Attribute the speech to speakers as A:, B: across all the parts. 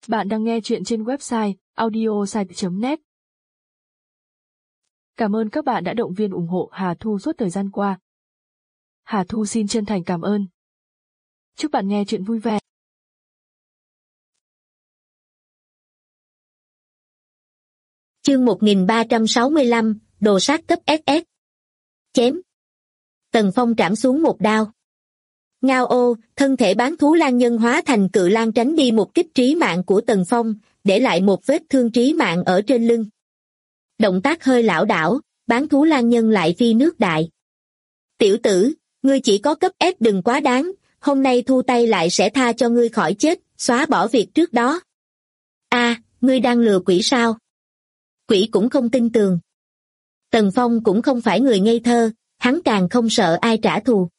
A: Bạn đang nghe chuyện trên website audiosite.net. Cảm ơn các bạn đã động viên ủng hộ Hà Thu suốt thời gian qua. Hà Thu xin chân thành cảm ơn. Chúc bạn nghe chuyện vui vẻ.
B: Chương 1365, đồ sát cấp SS. Chém. Tần Phong trảm xuống một đao. Ngao ô, thân thể bán thú lang nhân hóa thành cự lang tránh đi một kích trí mạng của Tần Phong, để lại một vết thương trí mạng ở trên lưng. Động tác hơi lảo đảo, bán thú lang nhân lại phi nước đại. Tiểu tử, ngươi chỉ có cấp S đừng quá đáng, hôm nay thu tay lại sẽ tha cho ngươi khỏi chết, xóa bỏ việc trước đó. Ngươi đang lừa quỷ sao? Quỷ cũng không tin tường. Tần Phong cũng không phải người ngây thơ, hắn càng không sợ ai trả thù.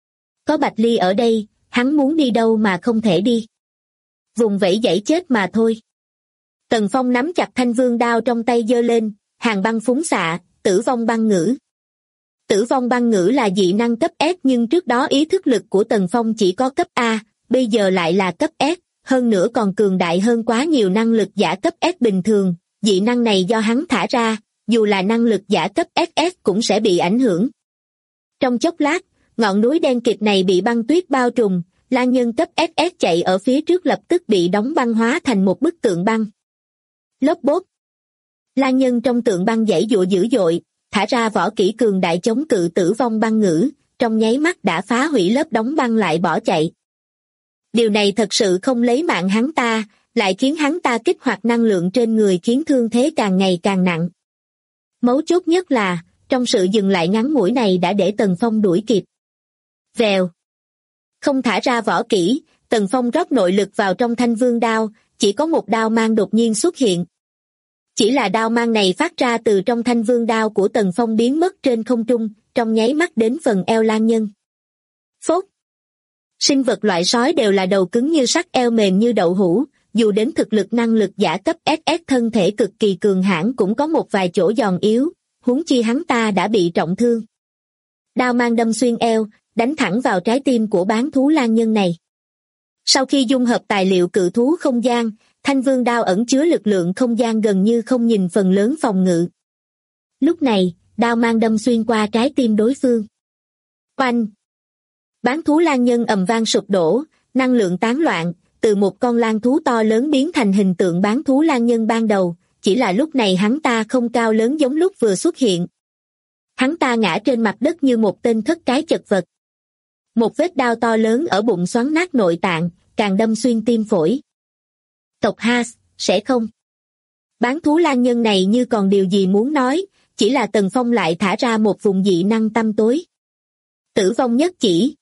B: Có Bạch Ly ở đây, hắn muốn đi đâu mà không thể đi. Vùng vẫy giãy chết mà thôi. Tần Phong nắm chặt thanh vương đao trong tay giơ lên, hàng băng phúng xạ, tử vong băng ngữ. Tử vong băng ngữ là dị năng cấp S nhưng trước đó ý thức lực của Tần Phong chỉ có cấp A, bây giờ lại là cấp S, hơn nữa còn cường đại hơn quá nhiều năng lực giả cấp S bình thường. Dị năng này do hắn thả ra, dù là năng lực giả cấp SS cũng sẽ bị ảnh hưởng. Trong chốc lát, ngọn núi đen kịt này bị băng tuyết bao trùm, lang nhân cấp SS chạy ở phía trước lập tức bị đóng băng hóa thành một bức tượng băng. Lốp bốp. Lang nhân trong tượng băng giãy giụa dữ dội, thả ra võ kỹ cường đại chống cự tử vong băng ngữ, trong nháy mắt đã phá hủy lớp đóng băng lại bỏ chạy. Điều này thật sự không lấy mạng hắn ta, lại khiến hắn ta kích hoạt năng lượng trên người khiến thương thế càng ngày càng nặng. Mấu chốt nhất là, trong sự dừng lại ngắn ngủi này đã để Tần Phong đuổi kịp. Vèo. Không thả ra võ kỹ, Tần Phong rót nội lực vào trong thanh vương đao, chỉ có một đao mang đột nhiên xuất hiện. Chỉ là đao mang này phát ra từ trong thanh vương đao của Tần Phong biến mất trên không trung, trong nháy mắt đến phần eo lang nhân. Phốt. Sinh vật loại sói đều là đầu cứng như sắt eo mềm như đậu hũ, dù đến thực lực năng lực giả cấp SS thân thể cực kỳ cường hãn cũng có một vài chỗ giòn yếu, huống chi hắn ta đã bị trọng thương. Đao mang đâm xuyên eo, đánh thẳng vào trái tim của bán thú lang nhân này. Sau khi dung hợp tài liệu cự thú không gian, thanh vương đao ẩn chứa lực lượng không gian gần như không nhìn phần lớn phòng ngự. Lúc này, đao mang đâm xuyên qua trái tim đối phương. Oanh! Bán thú lang nhân ầm vang sụp đổ, năng lượng tán loạn, từ một con lang thú to lớn biến thành hình tượng bán thú lang nhân ban đầu, chỉ là lúc này hắn ta không cao lớn giống lúc vừa xuất hiện. Hắn ta ngã trên mặt đất như một tên thất cái chật vật. Một vết đao to lớn ở bụng xoắn nát nội tạng, càng đâm xuyên tim phổi. Tộc Haas, sẽ không? Bán thú lang nhân này như còn điều gì muốn nói, chỉ là Tần Phong lại thả ra một vùng dị năng tăm tối. Tử vong nhất chỉ.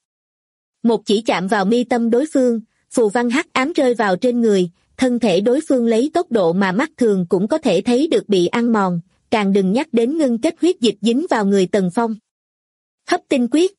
B: Một chỉ chạm vào mi tâm đối phương, phù văn hắc ám rơi vào trên người, thân thể đối phương lấy tốc độ mà mắt thường cũng có thể thấy được bị ăn mòn, càng đừng nhắc đến ngưng kết huyết dịch dính vào người Tần Phong. Hấp tinh quyết.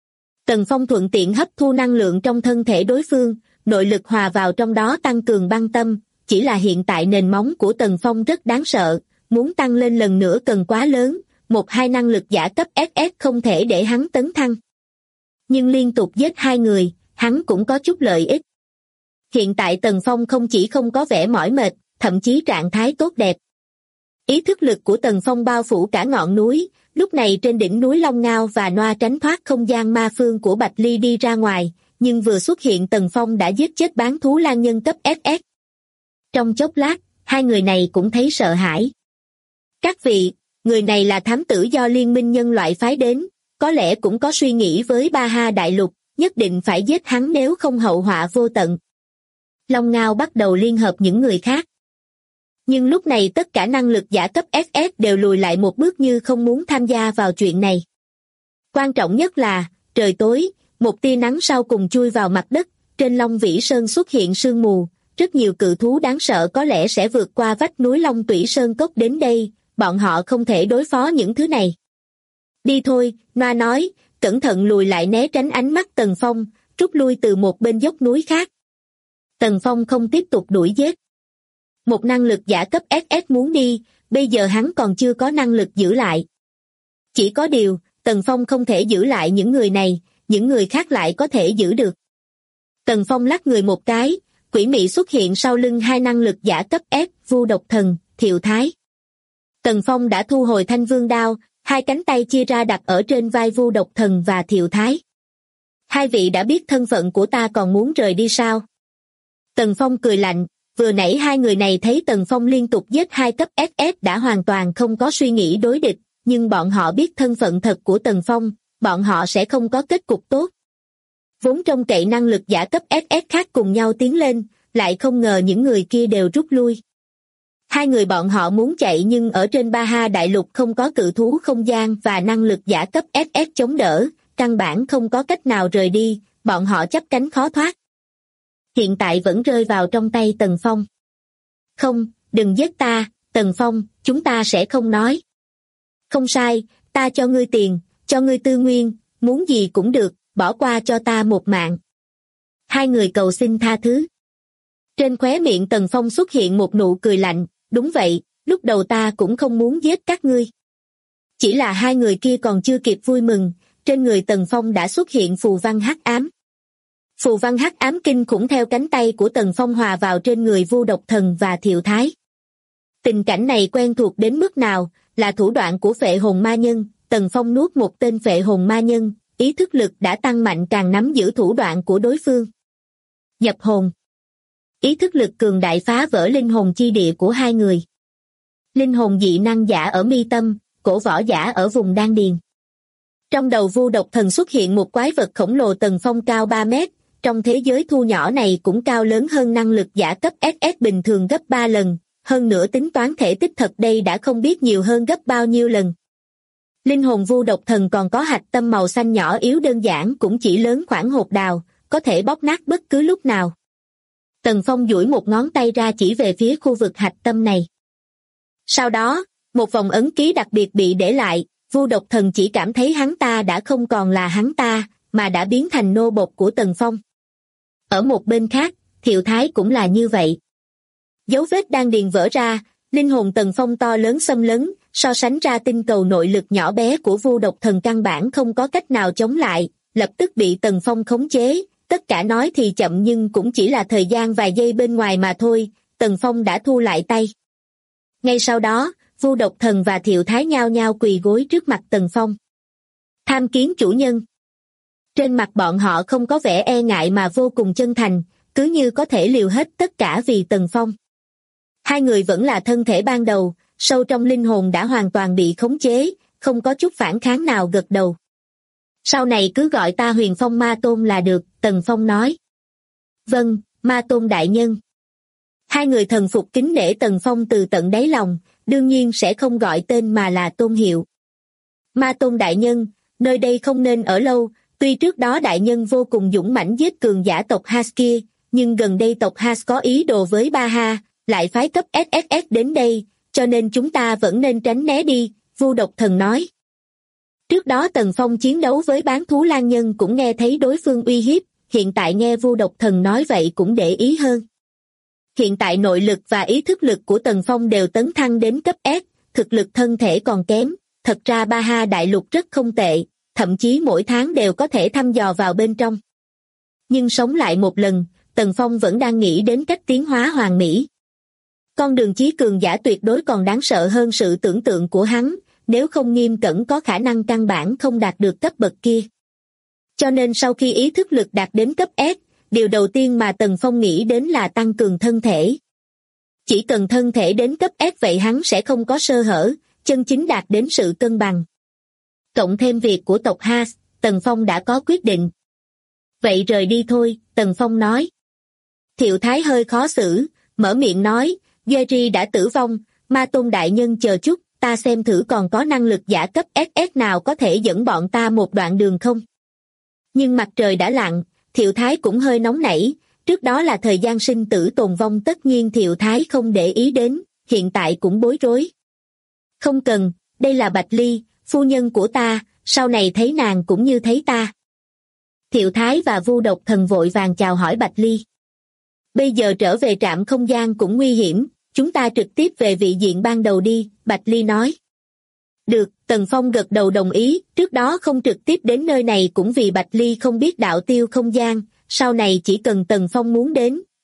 B: Tần Phong thuận tiện hấp thu năng lượng trong thân thể đối phương, nội lực hòa vào trong đó tăng cường băng tâm, chỉ là hiện tại nền móng của Tần Phong rất đáng sợ, muốn tăng lên lần nữa cần quá lớn, 1-2 năng lực giả cấp SS không thể để hắn tấn thăng. Nhưng liên tục giết 2 người, hắn cũng có chút lợi ích. Hiện tại Tần Phong không chỉ không có vẻ mỏi mệt, thậm chí trạng thái tốt đẹp. Ý thức lực của Tần Phong bao phủ cả ngọn núi, lúc này trên đỉnh núi Long Ngao và Noa tránh thoát không gian ma phương của Bạch Ly đi ra ngoài, nhưng vừa xuất hiện Tần Phong đã giết chết bán thú lang nhân cấp SS. Trong chốc lát, 2 người này cũng thấy sợ hãi. Các vị, người này là thám tử do Liên minh nhân loại phái đến, có lẽ cũng có suy nghĩ với Ba Ha Đại Lục, nhất định phải giết hắn nếu không hậu họa vô tận. Long Ngao bắt đầu liên hợp những người khác. Nhưng lúc này tất cả năng lực giả cấp SS đều lùi lại một bước như không muốn tham gia vào chuyện này. Quan trọng nhất là, trời tối, một tia nắng sau cùng chui vào mặt đất, trên Long Vĩ Sơn xuất hiện sương mù, rất nhiều cự thú đáng sợ có lẽ sẽ vượt qua vách núi Long Tủy Sơn Cốc đến đây, bọn họ không thể đối phó những thứ này. Đi thôi, Noa nói, cẩn thận lùi lại né tránh ánh mắt Tần Phong, rút lui từ một bên dốc núi khác. Tần Phong không tiếp tục đuổi giết. Một năng lực giả cấp SS muốn đi, bây giờ hắn còn chưa có năng lực giữ lại. Chỉ có điều, Tần Phong không thể giữ lại những người này, những người khác lại có thể giữ được. Tần Phong lắc người một cái, quỷ mị xuất hiện sau lưng hai năng lực giả cấp S, Vu Độc Thần, Thiệu Thái. Tần Phong đã thu hồi Thanh Vương đao, hai cánh tay chia ra đặt ở trên vai Vu Độc Thần và Thiệu Thái. Hai vị đã biết thân phận của ta còn muốn rời đi sao? Tần Phong cười lạnh, vừa nãy hai người này thấy Tần Phong liên tục giết hai cấp SS đã hoàn toàn không có suy nghĩ đối địch, nhưng bọn họ biết thân phận thật của Tần Phong, bọn họ sẽ không có kết cục tốt. Vốn trông cậy năng lực giả cấp SS khác cùng nhau tiến lên, lại không ngờ những người kia đều rút lui. Hai người bọn họ muốn chạy nhưng ở trên Baha Đại Lục không có cự thú không gian và năng lực giả cấp SS chống đỡ, căn bản không có cách nào rời đi, bọn họ chắp cánh khó thoát. Hiện tại vẫn rơi vào trong tay Tần Phong. Không, đừng giết ta, Tần Phong, chúng ta sẽ không nói. Không sai, ta cho ngươi tiền, cho ngươi tư nguyên, muốn gì cũng được, bỏ qua cho ta một mạng. Hai người cầu xin tha thứ. Trên khóe miệng Tần Phong xuất hiện một nụ cười lạnh, đúng vậy, lúc đầu ta cũng không muốn giết các ngươi. Chỉ là hai người kia còn chưa kịp vui mừng, trên người Tần Phong đã xuất hiện phù văn hắc ám. Phù văn hắc ám kinh khủng theo cánh tay của Tần Phong hòa vào trên người Vu Độc Thần và Thiệu Thái. Tình cảnh này quen thuộc đến mức nào, là thủ đoạn của phệ hồn ma nhân, Tần Phong nuốt một tên phệ hồn ma nhân, ý thức lực đã tăng mạnh càng nắm giữ thủ đoạn của đối phương. Nhập hồn. Ý thức lực cường đại phá vỡ linh hồn chi địa của hai người. Linh hồn dị năng giả ở mi tâm, cổ võ giả ở vùng đan điền. Trong đầu Vu Độc Thần xuất hiện một quái vật khổng lồ. Tần Phong cao 3 mét, trong thế giới thu nhỏ này cũng cao lớn hơn năng lực giả cấp SS bình thường gấp 3 lần, hơn nữa tính toán thể tích thật đây đã không biết nhiều hơn gấp bao nhiêu lần. Linh hồn Vu Độc Thần còn có hạch tâm màu xanh nhỏ yếu đơn giản cũng chỉ lớn khoảng hột đào, có thể bóp nát bất cứ lúc nào. Tần Phong duỗi một ngón tay ra chỉ về phía khu vực hạch tâm này. Sau đó, một vòng ấn ký đặc biệt bị để lại, Vu Độc Thần chỉ cảm thấy hắn ta đã không còn là hắn ta, mà đã biến thành nô bộc của Tần Phong. Ở một bên khác, Thiệu Thái cũng là như vậy. Dấu vết đan điền vỡ ra, linh hồn Tần Phong to lớn xâm lấn, so sánh ra tinh cầu nội lực nhỏ bé của Vu Độc Thần căn bản không có cách nào chống lại, lập tức bị Tần Phong khống chế. Tất cả nói thì chậm nhưng cũng chỉ là thời gian vài giây bên ngoài mà thôi, Tần Phong đã thu lại tay. Ngay sau đó, Vu Độc Thần và Thiệu Thái nhao nhao quỳ gối trước mặt Tần Phong. Tham kiến chủ nhân. Trên mặt bọn họ không có vẻ e ngại mà vô cùng chân thành, cứ như có thể liều hết tất cả vì Tần Phong. Hai người vẫn là thân thể ban đầu, sâu trong linh hồn đã hoàn toàn bị khống chế, không có chút phản kháng nào gật đầu. Sau này cứ gọi ta Huyền Phong Ma Tôn là được, Tần Phong nói. Vâng, Ma Tôn đại nhân. Hai người thần phục kính nể Tần Phong từ tận đáy lòng, đương nhiên sẽ không gọi tên mà là tôn hiệu. Ma Tôn đại nhân, nơi đây không nên ở lâu, tuy trước đó đại nhân vô cùng dũng mãnh giết cường giả tộc Has kia, nhưng gần đây tộc Has có ý đồ với Baha, lại phái cấp SSS đến đây, cho nên chúng ta vẫn nên tránh né đi, Vu Độc Thần nói. Trước đó Tần Phong chiến đấu với bán thú lang nhân cũng nghe thấy đối phương uy hiếp, hiện tại nghe Vu Độc Thần nói vậy cũng để ý hơn. Hiện tại nội lực và ý thức lực của Tần Phong đều tấn thăng đến cấp S, thực lực thân thể còn kém, thật ra Baha Đại Lục rất không tệ, thậm chí mỗi tháng đều có thể thăm dò vào bên trong. Nhưng sống lại một lần, Tần Phong vẫn đang nghĩ đến cách tiến hóa hoàn mỹ. Con đường chí cường giả tuyệt đối còn đáng sợ hơn sự tưởng tượng của hắn, nếu không nghiêm cẩn có khả năng căn bản không đạt được cấp bậc kia. Cho nên sau khi ý thức lực đạt đến cấp S, điều đầu tiên mà Tần Phong nghĩ đến là tăng cường thân thể. Chỉ cần thân thể đến cấp S vậy hắn sẽ không có sơ hở, chân chính đạt đến sự cân bằng. Cộng thêm việc của tộc Has, Tần Phong đã có quyết định. Vậy rời đi thôi, Tần Phong nói. Thiệu Thái hơi khó xử, mở miệng nói, Jerry đã tử vong, Ma Tôn đại nhân chờ chút, ta xem thử còn có năng lực giả cấp SS nào có thể dẫn bọn ta một đoạn đường không. Nhưng mặt trời đã lặn, Thiệu Thái cũng hơi nóng nảy, trước đó là thời gian sinh tử tồn vong tất nhiên Thiệu Thái không để ý đến, hiện tại cũng bối rối. Không cần, đây là Bạch Ly, phu nhân của ta, sau này thấy nàng cũng như thấy ta. Thiệu Thái và Vu Độc Thần vội vàng chào hỏi Bạch Ly. Bây giờ trở về trạm không gian cũng nguy hiểm, chúng ta trực tiếp về vị diện ban đầu đi, Bạch Ly nói. Được, Tần Phong gật đầu đồng ý, trước đó không trực tiếp đến nơi này cũng vì Bạch Ly không biết đạo tiêu không gian, sau này chỉ cần Tần Phong muốn đến,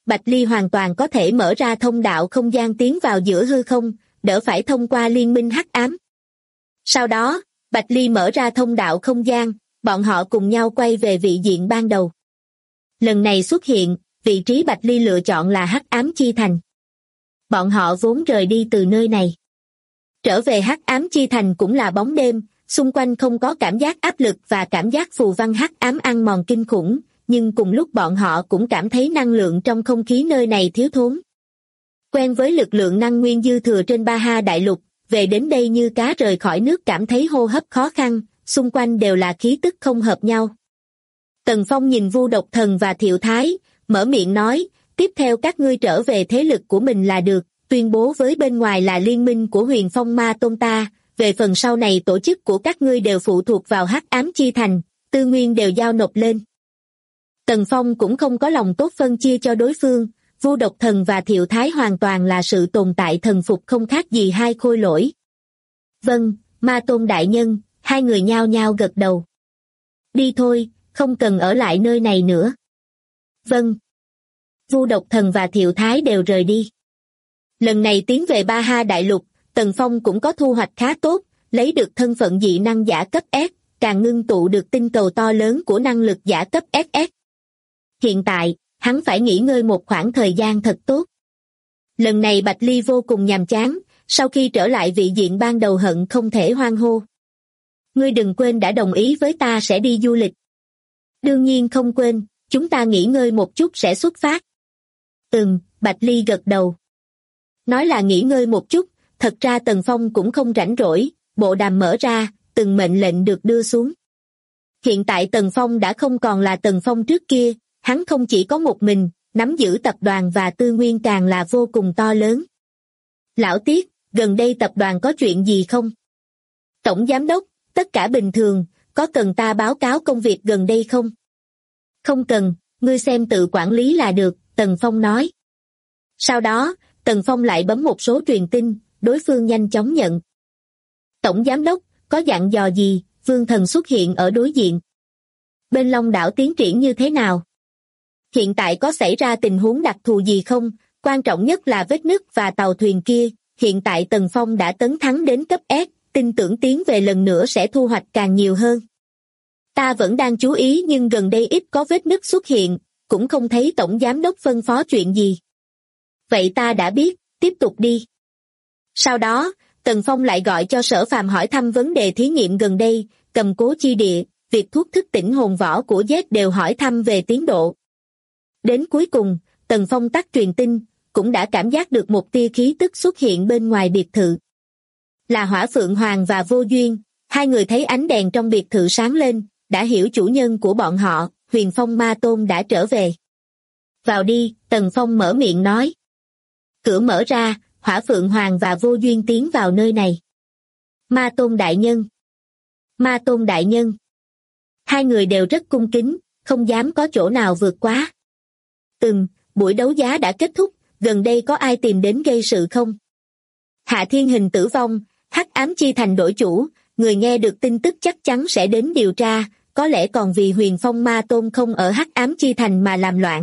B: Bạch Ly hoàn toàn có thể mở ra thông đạo không gian tiến vào giữa hư không, đỡ phải thông qua liên minh hắc ám. Sau đó, Bạch Ly mở ra thông đạo không gian, bọn họ cùng nhau quay về vị diện ban đầu. Lần này xuất hiện, vị trí Bạch Ly lựa chọn là hắc ám chi thành. Bọn họ vốn rời đi từ nơi này. Trở về hắc ám chi thành cũng là bóng đêm, xung quanh không có cảm giác áp lực và cảm giác phù văn hắc ám ăn mòn kinh khủng, nhưng cùng lúc bọn họ cũng cảm thấy năng lượng trong không khí nơi này thiếu thốn. Quen với lực lượng năng nguyên dư thừa trên Baha đại lục, về đến đây như cá rời khỏi nước cảm thấy hô hấp khó khăn, xung quanh đều là khí tức không hợp nhau. Tần Phong nhìn Vu Độc Thần và Thiệu Thái, mở miệng nói, tiếp theo các ngươi trở về thế lực của mình là được, tuyên bố với bên ngoài là liên minh của Huyền Phong Ma Tôn ta, về phần sau này tổ chức của các ngươi đều phụ thuộc vào hắc ám chi thành, tư nguyên đều giao nộp lên. Tần Phong cũng không có lòng tốt phân chia cho đối phương, Vu Độc Thần và Thiệu Thái hoàn toàn là sự tồn tại thần phục không khác gì hai khôi lỗi. Vâng, Ma Tôn đại nhân, hai người nhao nhao gật đầu. Đi thôi, không cần ở lại nơi này nữa. Vâng. Vu Độc Thần và Thiệu Thái đều rời đi. Lần này tiến về Baha đại lục, Tần Phong cũng có thu hoạch khá tốt, lấy được thân phận dị năng giả cấp S, càng ngưng tụ được tinh cầu to lớn của năng lực giả cấp SS. Hiện tại, hắn phải nghỉ ngơi một khoảng thời gian thật tốt. Lần này Bạch Ly vô cùng nhàm chán, sau khi trở lại vị diện ban đầu hận không thể hoan hô. Ngươi đừng quên đã đồng ý với ta sẽ đi du lịch. Đương nhiên không quên, chúng ta nghỉ ngơi một chút sẽ xuất phát. Bạch Ly gật đầu. Nói là nghỉ ngơi một chút, thật ra Tần Phong cũng không rảnh rỗi, bộ đàm mở ra, từng mệnh lệnh được đưa xuống. Hiện tại Tần Phong đã không còn là Tần Phong trước kia, hắn không chỉ có một mình, nắm giữ tập đoàn và tư nguyên càng là vô cùng to lớn. Lão Tiết, gần đây tập đoàn có chuyện gì không? Tổng giám đốc, tất cả bình thường, có cần ta báo cáo công việc gần đây không? Không cần, ngươi xem tự quản lý là được, Tần Phong nói. Sau đó, Tần Phong lại bấm một số truyền tin, đối phương nhanh chóng nhận. Tổng giám đốc, có dặn dò gì? Vương Thần xuất hiện ở đối diện. Bên Long đảo tiến triển như thế nào? Hiện tại có xảy ra tình huống đặc thù gì không? Quan trọng nhất là vết nứt và tàu thuyền kia. Hiện tại Tần Phong đã tấn thắng đến cấp S, tin tưởng tiến về lần nữa sẽ thu hoạch càng nhiều hơn. Ta vẫn đang chú ý nhưng gần đây ít có vết nứt xuất hiện, cũng không thấy tổng giám đốc phân phó chuyện gì. Vậy ta đã biết, tiếp tục đi. Sau đó, Tần Phong lại gọi cho Sở Phàm hỏi thăm vấn đề thí nghiệm gần đây, cầm cố chi địa, việc thuốc thức tỉnh hồn võ của Z đều hỏi thăm về tiến độ. Đến cuối cùng, Tần Phong tắt truyền tin, cũng đã cảm giác được một tia khí tức xuất hiện bên ngoài biệt thự. Là Hỏa Phượng Hoàng và Vô Duyên, hai người thấy ánh đèn trong biệt thự sáng lên, đã hiểu chủ nhân của bọn họ, Huyền Phong Ma Tôn đã trở về. Vào đi, Tần Phong mở miệng nói. Cửa mở ra, Hỏa Phượng Hoàng và Vô Duyên tiến vào nơi này. Ma Tôn đại nhân. Ma Tôn đại nhân. Hai người đều rất cung kính, không dám có chỗ nào vượt quá. Buổi đấu giá đã kết thúc, gần đây có ai tìm đến gây sự không? Hạ Thiên Hình tử vong, hắc ám chi thành đổi chủ, người nghe được tin tức chắc chắn sẽ đến điều tra, có lẽ còn vì Huyền Phong Ma Tôn không ở hắc ám chi thành mà làm loạn.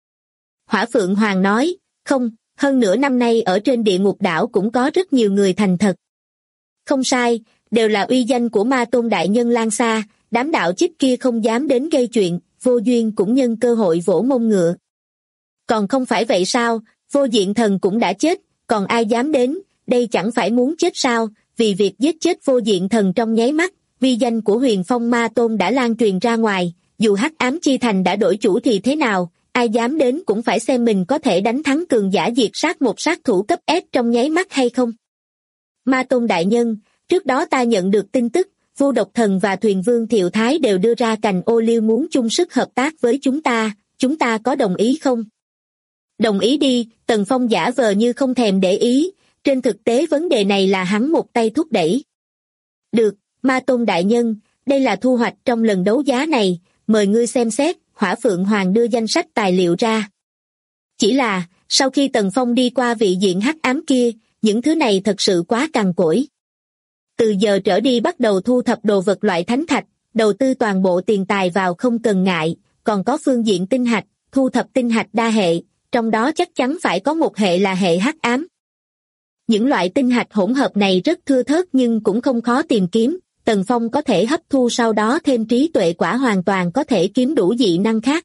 B: Hỏa Phượng Hoàng nói, không, hơn nửa năm nay ở trên địa ngục đảo cũng có rất nhiều người thành thật. Không sai, đều là uy danh của Ma Tôn đại nhân lan xa, đám đạo chích kia không dám đến gây chuyện, Vô Duyên cũng nhân cơ hội vỗ mông ngựa. Còn không phải vậy sao, Vô Diện Thần cũng đã chết, còn ai dám đến, đây chẳng phải muốn chết sao, vì việc giết chết Vô Diện Thần trong nháy mắt, uy danh của Huyền Phong Ma Tôn đã lan truyền ra ngoài, dù hắc ám chi thành đã đổi chủ thì thế nào, ai dám đến cũng phải xem mình có thể đánh thắng cường giả diệt sát một sát thủ cấp S trong nháy mắt hay không. Ma Tôn đại nhân, trước đó ta nhận được tin tức, Vu Độc Thần và Thuyền Vương Thiệu Thái đều đưa ra cành ô liu muốn chung sức hợp tác với chúng ta có đồng ý không? Đồng ý đi, Tần Phong giả vờ như không thèm để ý, trên thực tế vấn đề này là hắn một tay thúc đẩy. Được, Ma Tôn đại nhân, đây là thu hoạch trong lần đấu giá này, mời ngươi xem xét, Hỏa Phượng Hoàng đưa danh sách tài liệu ra. Chỉ là, sau khi Tần Phong đi qua vị diện hắc ám kia, những thứ này thật sự quá cằn cỗi. Từ giờ trở đi bắt đầu thu thập đồ vật loại thánh thạch, đầu tư toàn bộ tiền tài vào không cần ngại, còn có phương diện tinh hạch, thu thập tinh hạch đa hệ, trong đó chắc chắn phải có một hệ là hệ hắc ám. Những loại tinh hạch hỗn hợp này rất thưa thớt nhưng cũng không khó tìm kiếm, Tần Phong có thể hấp thu sau đó thêm trí tuệ quả hoàn toàn có thể kiếm đủ dị năng khác.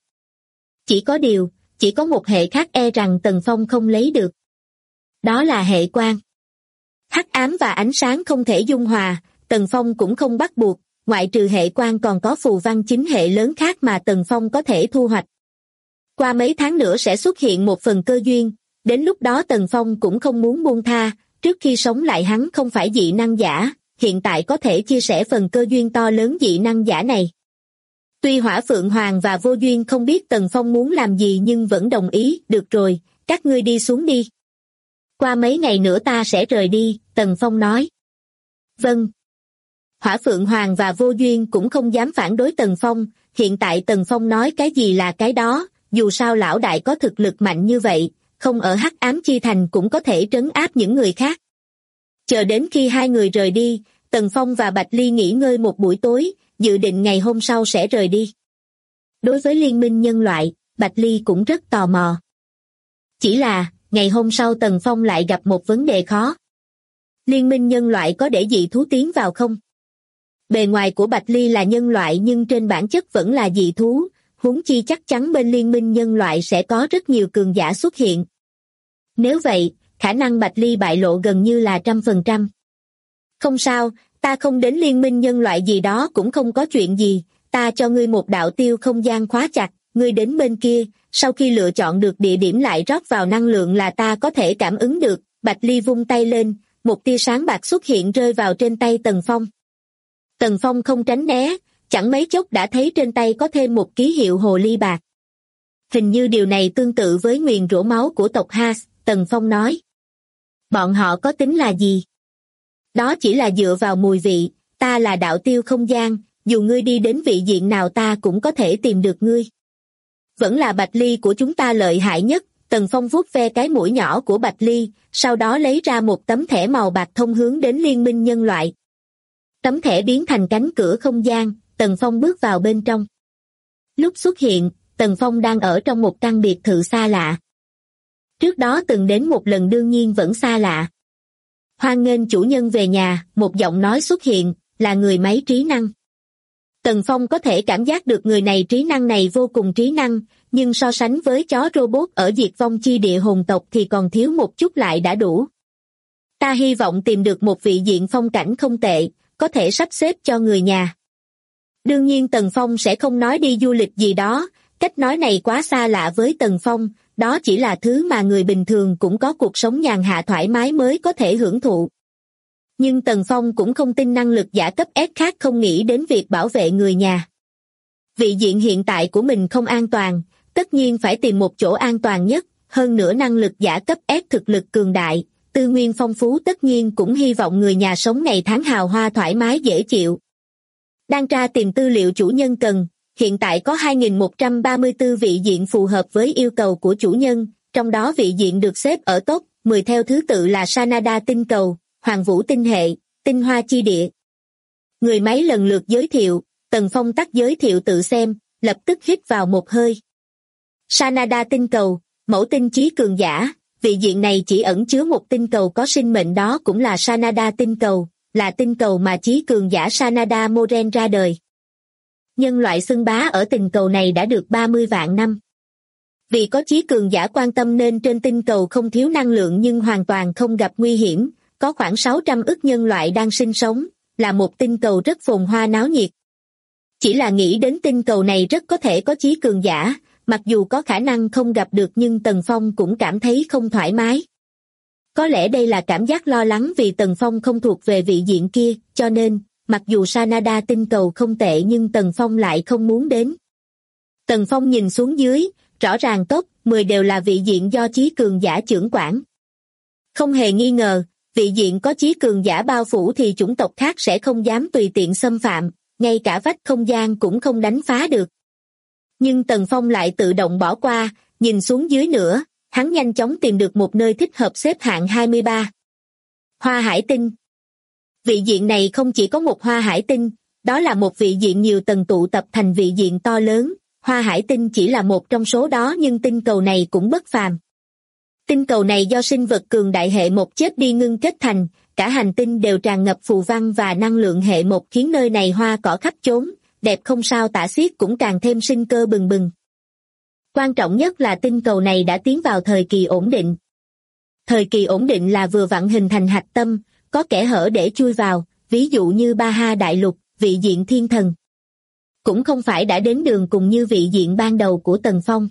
B: Chỉ có điều, chỉ có một hệ khác e rằng Tần Phong không lấy được. Đó là hệ quang. Hắc ám và ánh sáng không thể dung hòa, Tần Phong cũng không bắt buộc, ngoại trừ hệ quang còn có phù văn chính hệ lớn khác mà Tần Phong có thể thu hoạch. Qua mấy tháng nữa sẽ xuất hiện một phần cơ duyên, đến lúc đó Tần Phong cũng không muốn buông tha, trước khi sống lại hắn không phải dị năng giả, hiện tại có thể chia sẻ phần cơ duyên to lớn dị năng giả này. Tuy Hỏa Phượng Hoàng và Vô Duyên không biết Tần Phong muốn làm gì nhưng vẫn đồng ý, được rồi, các ngươi đi xuống đi. Qua mấy ngày nữa ta sẽ rời đi, Tần Phong nói. Vâng. Hỏa Phượng Hoàng và Vô Duyên cũng không dám phản đối Tần Phong, hiện tại Tần Phong nói cái gì là cái đó, dù sao lão đại có thực lực mạnh như vậy, không ở Hắc Ám Chi Thành cũng có thể trấn áp những người khác. Chờ đến khi hai người rời đi, Tần Phong và Bạch Ly nghỉ ngơi một buổi tối, dự định ngày hôm sau sẽ rời đi. Đối với liên minh nhân loại, Bạch Ly cũng rất tò mò. Chỉ là, ngày hôm sau Tần Phong lại gặp một vấn đề khó. Liên minh nhân loại có để dị thú tiến vào không? Bề ngoài của Bạch Ly là nhân loại nhưng trên bản chất vẫn là dị thú, huống chi chắc chắn bên liên minh nhân loại sẽ có rất nhiều cường giả xuất hiện. Nếu vậy, khả năng Bạch Ly bại lộ gần như là 100%. Không sao, ta không đến liên minh nhân loại gì đó cũng không có chuyện gì, ta cho ngươi một đạo tiêu không gian khóa chặt, ngươi đến bên kia, sau khi lựa chọn được địa điểm lại rót vào năng lượng là ta có thể cảm ứng được. Bạch Ly vung tay lên, một tia sáng bạc xuất hiện rơi vào trên tay Tần Phong. Tần Phong không tránh né, chẳng mấy chốc đã thấy trên tay có thêm một ký hiệu hồ ly bạc. Hình như điều này tương tự với nguyền rủa máu của tộc Haas, Tần Phong nói. Bọn họ có tính là gì? Đó chỉ là dựa vào mùi vị, ta là đạo tiêu không gian, dù ngươi đi đến vị diện nào ta cũng có thể tìm được ngươi. Vẫn là Bạch Ly của chúng ta lợi hại nhất, Tần Phong vuốt ve cái mũi nhỏ của Bạch Ly, sau đó lấy ra một tấm thẻ màu bạc thông hướng đến liên minh nhân loại. Tấm thẻ biến thành cánh cửa không gian, Tần Phong bước vào bên trong. Lúc xuất hiện, Tần Phong đang ở trong một căn biệt thự xa lạ. Trước đó từng đến một lần đương nhiên vẫn xa lạ. Hoan nghênh chủ nhân về nhà, một giọng nói xuất hiện, là người máy trí năng. Tần Phong có thể cảm giác được người này trí năng này vô cùng trí năng, nhưng so sánh với chó robot ở diệt vong chi địa hồn tộc thì còn thiếu một chút lại đã đủ. Ta hy vọng tìm được một vị diện phong cảnh không tệ, có thể sắp xếp cho người nhà. Đương nhiên Tần Phong sẽ không nói đi du lịch gì đó, cách nói này quá xa lạ với Tần Phong, đó chỉ là thứ mà người bình thường cũng có cuộc sống nhàn hạ thoải mái mới có thể hưởng thụ. Nhưng Tần Phong cũng không tin năng lực giả cấp S khác không nghĩ đến việc bảo vệ người nhà. Vị diện hiện tại của mình không an toàn, tất nhiên phải tìm một chỗ an toàn nhất, hơn nữa năng lực giả cấp S thực lực cường đại, tư nguyên phong phú tất nhiên cũng hy vọng người nhà sống ngày tháng hào hoa thoải mái dễ chịu. Đang tra tìm tư liệu chủ nhân cần, hiện tại có 2134 vị diện phù hợp với yêu cầu của chủ nhân, trong đó vị diện được xếp ở top 10 theo thứ tự là Sanada tinh cầu, Hoàng Vũ tinh hệ, Tinh Hoa chi địa. Người máy lần lượt giới thiệu, Tần Phong tắt giới thiệu tự xem, lập tức hít vào một hơi. Sanada tinh cầu, mẫu tinh trí cường giả, vị diện này chỉ ẩn chứa một tinh cầu có sinh mệnh đó cũng là Sanada tinh cầu, là tinh cầu mà trí cường giả Sanada Moren ra đời. Nhân loại xưng bá ở tinh cầu này đã được 30 vạn năm. Vì có trí cường giả quan tâm nên trên tinh cầu không thiếu năng lượng nhưng hoàn toàn không gặp nguy hiểm, có khoảng 600 ức nhân loại đang sinh sống, là một tinh cầu rất phồn hoa náo nhiệt. Chỉ là nghĩ đến tinh cầu này rất có thể có trí cường giả, mặc dù có khả năng không gặp được nhưng Tần Phong cũng cảm thấy không thoải mái. Có lẽ đây là cảm giác lo lắng vì Tần Phong không thuộc về vị diện kia, cho nên, mặc dù Sanada tinh cầu không tệ nhưng Tần Phong lại không muốn đến. Tần Phong nhìn xuống dưới, rõ ràng top 10 đều là vị diện do trí cường giả chưởng quản. Không hề nghi ngờ, vị diện có trí cường giả bao phủ thì chủng tộc khác sẽ không dám tùy tiện xâm phạm, ngay cả vách không gian cũng không đánh phá được. Nhưng Tần Phong lại tự động bỏ qua, nhìn xuống dưới nữa, hắn nhanh chóng tìm được một nơi thích hợp xếp hạng 23. Hoa Hải Tinh. Vị diện này không chỉ có một hoa hải tinh, đó là một vị diện nhiều tầng tụ tập thành vị diện to lớn, Hoa Hải Tinh chỉ là một trong số đó, nhưng tinh cầu này cũng bất phàm. Tinh cầu này do sinh vật cường đại hệ một chết đi ngưng kết thành, cả hành tinh đều tràn ngập phù văn và năng lượng hệ một, khiến nơi này hoa cỏ khắp chốn, đẹp không sao tả xiết, cũng càng thêm sinh cơ bừng bừng. Quan trọng nhất là tinh cầu này đã tiến vào thời kỳ ổn định. Thời kỳ ổn định là vừa vặn hình thành hạch tâm, có kẽ hở để chui vào, ví dụ như Baha Đại Lục, vị diện thiên thần. Cũng không phải đã đến đường cùng như vị diện ban đầu của Tần Phong.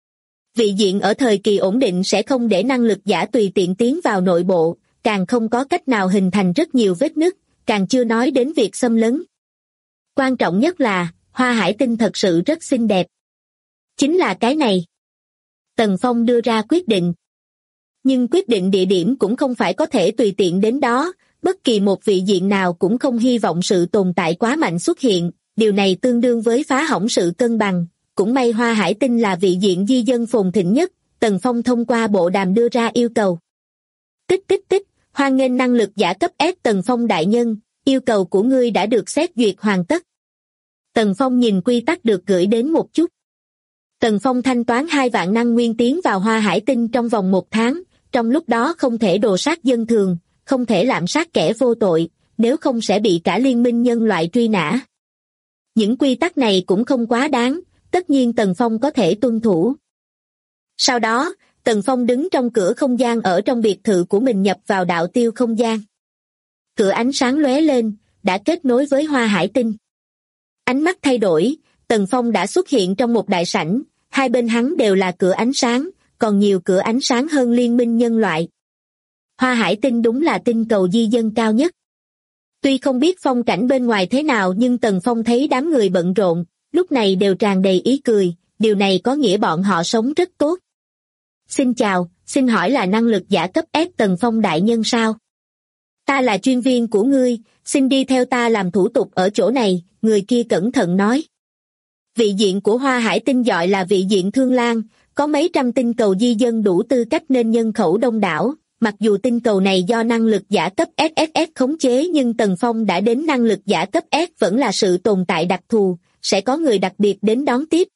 B: Vị diện ở thời kỳ ổn định sẽ không để năng lực giả tùy tiện tiến vào nội bộ, càng không có cách nào hình thành rất nhiều vết nứt, càng chưa nói đến việc xâm lấn. Quan trọng nhất là, Hoa Hải Tinh thật sự rất xinh đẹp. Chính là cái này. Tần Phong đưa ra quyết định. Nhưng quyết định địa điểm cũng không phải có thể tùy tiện đến đó, bất kỳ một vị diện nào cũng không hy vọng sự tồn tại quá mạnh xuất hiện, điều này tương đương với phá hỏng sự cân bằng. Cũng may Hoa Hải Tinh là vị diện di dân phồn thịnh nhất, Tần Phong thông qua bộ đàm đưa ra yêu cầu. Tích tích tích, hoan nghênh năng lực giả cấp S Tần Phong đại nhân, yêu cầu của ngươi đã được xét duyệt hoàn tất. Tần Phong nhìn quy tắc được gửi đến một chút. Tần Phong thanh toán 2 vạn năng nguyên tiến vào Hoa Hải Tinh trong vòng 1 tháng, trong lúc đó không thể đồ sát dân thường, không thể lạm sát kẻ vô tội, nếu không sẽ bị cả liên minh nhân loại truy nã. Những quy tắc này cũng không quá đáng, tất nhiên Tần Phong có thể tuân thủ. Sau đó, Tần Phong đứng trong cửa không gian ở trong biệt thự của mình, nhập vào đạo tiêu không gian. Cửa ánh sáng lóe lên, đã kết nối với Hoa Hải Tinh. Ánh mắt thay đổi, Tần Phong đã xuất hiện trong một đại sảnh, hai bên hắn đều là cửa ánh sáng, còn nhiều cửa ánh sáng hơn liên minh nhân loại. Hoa Hải Tinh đúng là tinh cầu di dân cao nhất. Tuy không biết phong cảnh bên ngoài thế nào, nhưng Tần Phong thấy đám người bận rộn, lúc này đều tràn đầy ý cười, điều này có nghĩa bọn họ sống rất tốt. Xin chào, xin hỏi là năng lực giả cấp S Tần Phong đại nhân sao? Ta là chuyên viên của ngươi, xin đi theo ta làm thủ tục ở chỗ này, người kia cẩn thận nói. Vị diện của Hoa Hải Tinh gọi là vị diện Thương Lan, có mấy trăm tinh cầu di dân đủ tư cách nên nhân khẩu đông đảo. Mặc dù tinh cầu này do năng lực giả cấp SSS khống chế, nhưng Tần Phong đã đến năng lực giả cấp S vẫn là sự tồn tại đặc thù, sẽ có người đặc biệt đến đón tiếp.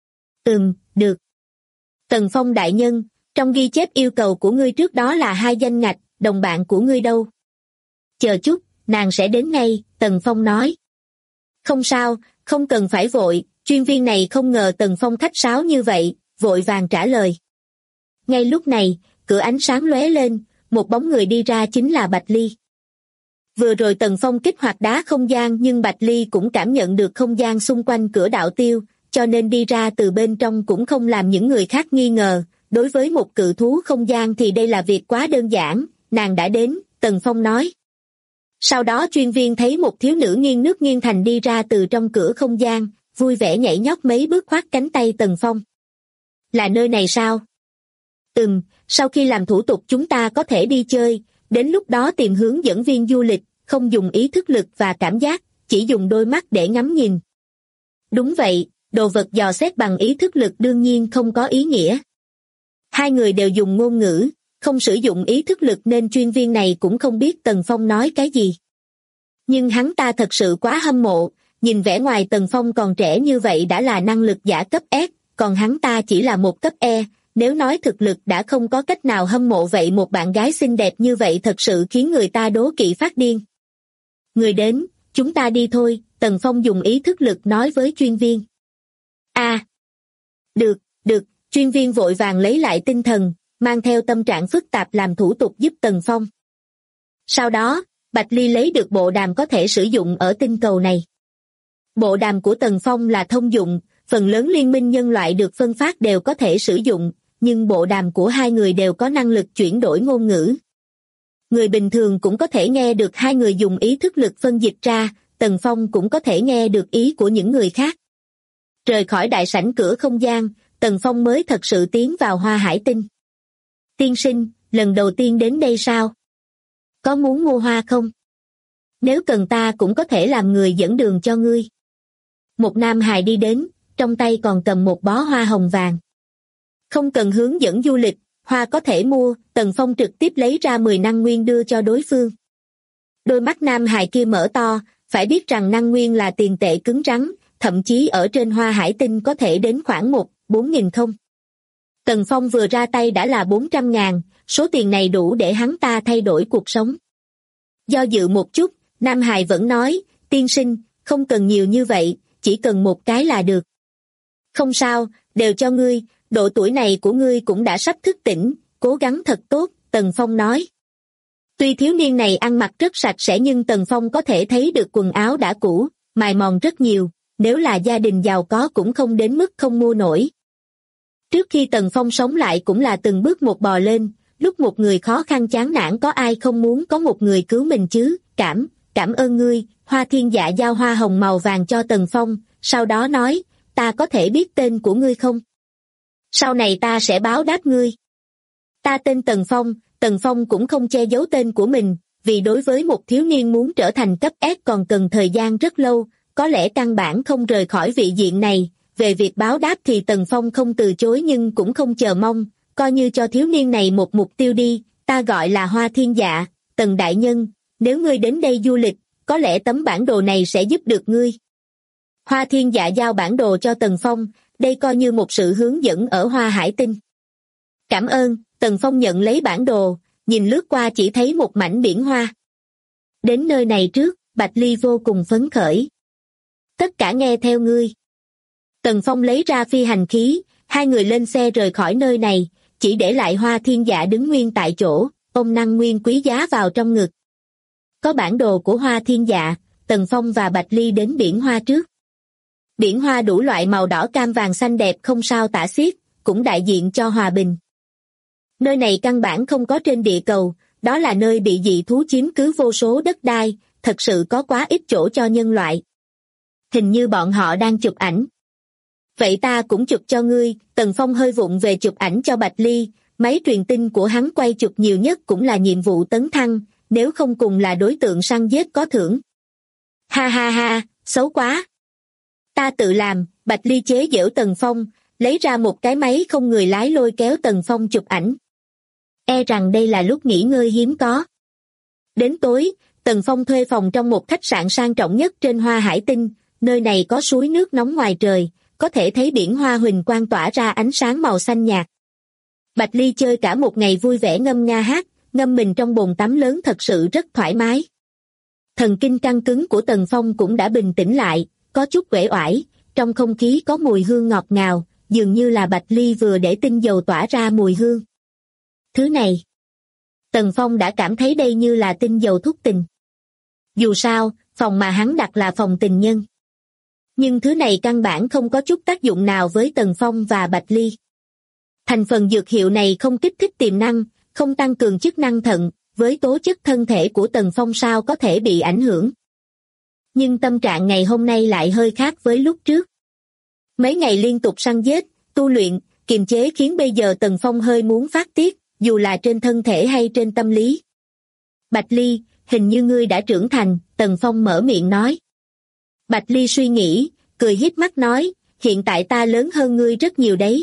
B: Được. Tần Phong đại nhân, trong ghi chép yêu cầu của ngươi trước đó là 2 danh ngạch, đồng bạn của ngươi đâu? Chờ chút, nàng sẽ đến ngay, Tần Phong nói. Không sao, không cần phải vội, chuyên viên này không ngờ Tần Phong khách sáo như vậy, vội vàng trả lời. Ngay lúc này, cửa ánh sáng lóe lên, một bóng người đi ra chính là Bạch Ly. Vừa rồi Tần Phong kích hoạt đá không gian, nhưng Bạch Ly cũng cảm nhận được không gian xung quanh cửa đạo tiêu, cho nên đi ra từ bên trong cũng không làm những người khác nghi ngờ. Đối với một cự thú không gian thì đây là việc quá đơn giản, nàng đã đến, Tần Phong nói. Sau đó chuyên viên thấy một thiếu nữ nghiêng nước nghiêng thành đi ra từ trong cửa không gian, vui vẻ nhảy nhót mấy bước khoác cánh tay Tần Phong. Là nơi này sao? Sau khi làm thủ tục chúng ta có thể đi chơi, đến lúc đó tìm hướng dẫn viên du lịch, không dùng ý thức lực và cảm giác, chỉ dùng đôi mắt để ngắm nhìn. Đúng vậy, đồ vật dò xét bằng ý thức lực đương nhiên không có ý nghĩa. Hai người đều dùng ngôn ngữ, không sử dụng ý thức lực nên chuyên viên này cũng không biết Tần Phong nói cái gì. Nhưng hắn ta thật sự quá hâm mộ, nhìn vẻ ngoài Tần Phong còn trẻ như vậy đã là năng lực giả cấp S, còn hắn ta chỉ là một cấp E. Nếu nói thực lực đã không có cách nào hâm mộ vậy một bạn gái xinh đẹp như vậy thật sự khiến người ta đố kỵ phát điên. Người đến, chúng ta đi thôi, Tần Phong dùng ý thức lực nói với chuyên viên. Được, chuyên viên vội vàng lấy lại tinh thần, mang theo tâm trạng phức tạp làm thủ tục giúp Tần Phong. Sau đó, Bạch Ly lấy được bộ đàm có thể sử dụng ở tinh cầu này. Bộ đàm của Tần Phong là thông dụng, phần lớn liên minh nhân loại được phân phát đều có thể sử dụng, nhưng bộ đàm của hai người đều có năng lực chuyển đổi ngôn ngữ. Người bình thường cũng có thể nghe được hai người dùng ý thức lực phân dịch ra, Tần Phong cũng có thể nghe được ý của những người khác. Rời khỏi đại sảnh cửa không gian, Tần Phong mới thật sự tiến vào Hoa Hải Tinh. Tiên sinh, lần đầu tiên đến đây sao? Có muốn mua hoa không? Nếu cần ta cũng có thể làm người dẫn đường cho ngươi. Một nam hài đi đến, trong tay còn cầm một bó hoa hồng vàng. Không cần hướng dẫn du lịch, hoa có thể mua, Tần Phong trực tiếp lấy ra 10 năng nguyên đưa cho đối phương. Đôi mắt nam hài kia mở to, phải biết rằng năng nguyên là tiền tệ cứng rắn, thậm chí ở trên Hoa Hải Tinh có thể đến khoảng 4.000 không. Tần Phong vừa ra tay đã là 400.000, số tiền này đủ để hắn ta thay đổi cuộc sống. Do dự một chút, Nam Hải vẫn nói, tiên sinh, không cần nhiều như vậy, chỉ cần một cái là được. Không sao, đều cho ngươi, độ tuổi này của ngươi cũng đã sắp thức tỉnh, cố gắng thật tốt, Tần Phong nói. Tuy thiếu niên này ăn mặc rất sạch sẽ nhưng Tần Phong có thể thấy được quần áo đã cũ, mài mòn rất nhiều, nếu là gia đình giàu có cũng không đến mức không mua nổi. Trước khi Tần Phong sống lại cũng là từng bước một bò lên, lúc một người khó khăn chán nản có ai không muốn có một người cứu mình chứ, cảm ơn ngươi, Hoa Thiên Dạ giao hoa hồng màu vàng cho Tần Phong, sau đó nói, ta có thể biết tên của ngươi không? Sau này ta sẽ báo đáp ngươi. Ta tên Tần Phong cũng không che giấu tên của mình, vì đối với một thiếu niên muốn trở thành cấp S còn cần thời gian rất lâu, có lẽ căn bản không rời khỏi vị diện này. Về việc báo đáp thì Tần Phong không từ chối nhưng cũng không chờ mong, coi như cho thiếu niên này một mục tiêu đi, ta gọi là Hoa Thiên Dạ, Tần Đại Nhân, nếu ngươi đến đây du lịch, có lẽ tấm bản đồ này sẽ giúp được ngươi. Hoa Thiên Dạ giao bản đồ cho Tần Phong, đây coi như một sự hướng dẫn ở Hoa Hải Tinh. Cảm ơn, Tần Phong nhận lấy bản đồ, nhìn lướt qua chỉ thấy một mảnh biển hoa. Đến nơi này trước, Bạch Ly vô cùng phấn khởi. Tất cả nghe theo ngươi. Tần Phong lấy ra phi hành khí, hai người lên xe rời khỏi nơi này, chỉ để lại Hoa Thiên Dạ đứng nguyên tại chỗ, ôm năng nguyên quý giá vào trong ngực. Có bản đồ của Hoa Thiên Dạ, Tần Phong và Bạch Ly đến biển hoa trước. Biển hoa đủ loại màu đỏ cam vàng xanh đẹp không sao tả xiết, cũng đại diện cho hòa bình. Nơi này căn bản không có trên địa cầu, đó là nơi bị dị thú chiếm cứ vô số đất đai, thật sự có quá ít chỗ cho nhân loại. Hình như bọn họ đang chụp ảnh. Vậy ta cũng chụp cho ngươi, Tần Phong hơi vụng về chụp ảnh cho Bạch Ly, máy truyền tin của hắn quay chụp nhiều nhất cũng là nhiệm vụ tấn thăng, nếu không cùng là đối tượng săn giết có thưởng. Ha ha ha, xấu quá. Ta tự làm, Bạch Ly chế giễu Tần Phong, lấy ra một cái máy không người lái lôi kéo Tần Phong chụp ảnh. E rằng đây là lúc nghỉ ngơi hiếm có. Đến tối, Tần Phong thuê phòng trong một khách sạn sang trọng nhất trên Hoa Hải Tinh, nơi này có suối nước nóng ngoài trời, có thể thấy biển hoa huỳnh quang tỏa ra ánh sáng màu xanh nhạt. Bạch Ly chơi cả một ngày vui vẻ ngâm nga hát, ngâm mình trong bồn tắm lớn thật sự rất thoải mái. Thần kinh căng cứng của Tần Phong cũng đã bình tĩnh lại, có chút uể oải, trong không khí có mùi hương ngọt ngào, dường như là Bạch Ly vừa để tinh dầu tỏa ra mùi hương. Thứ này, Tần Phong đã cảm thấy đây như là tinh dầu thúc tình. Dù sao, phòng mà hắn đặt là phòng tình nhân. Nhưng thứ này căn bản không có chút tác dụng nào với Tần Phong và Bạch Ly. Thành phần dược hiệu này không kích thích tiềm năng, không tăng cường chức năng thận, với tố chất thân thể của Tần Phong sao có thể bị ảnh hưởng. Nhưng tâm trạng ngày hôm nay lại hơi khác với lúc trước. Mấy ngày liên tục săn giết, tu luyện, kiềm chế khiến bây giờ Tần Phong hơi muốn phát tiết, dù là trên thân thể hay trên tâm lý. Bạch Ly, hình như ngươi đã trưởng thành, Tần Phong mở miệng nói. Bạch Ly suy nghĩ, cười híp mắt nói, hiện tại ta lớn hơn ngươi rất nhiều đấy.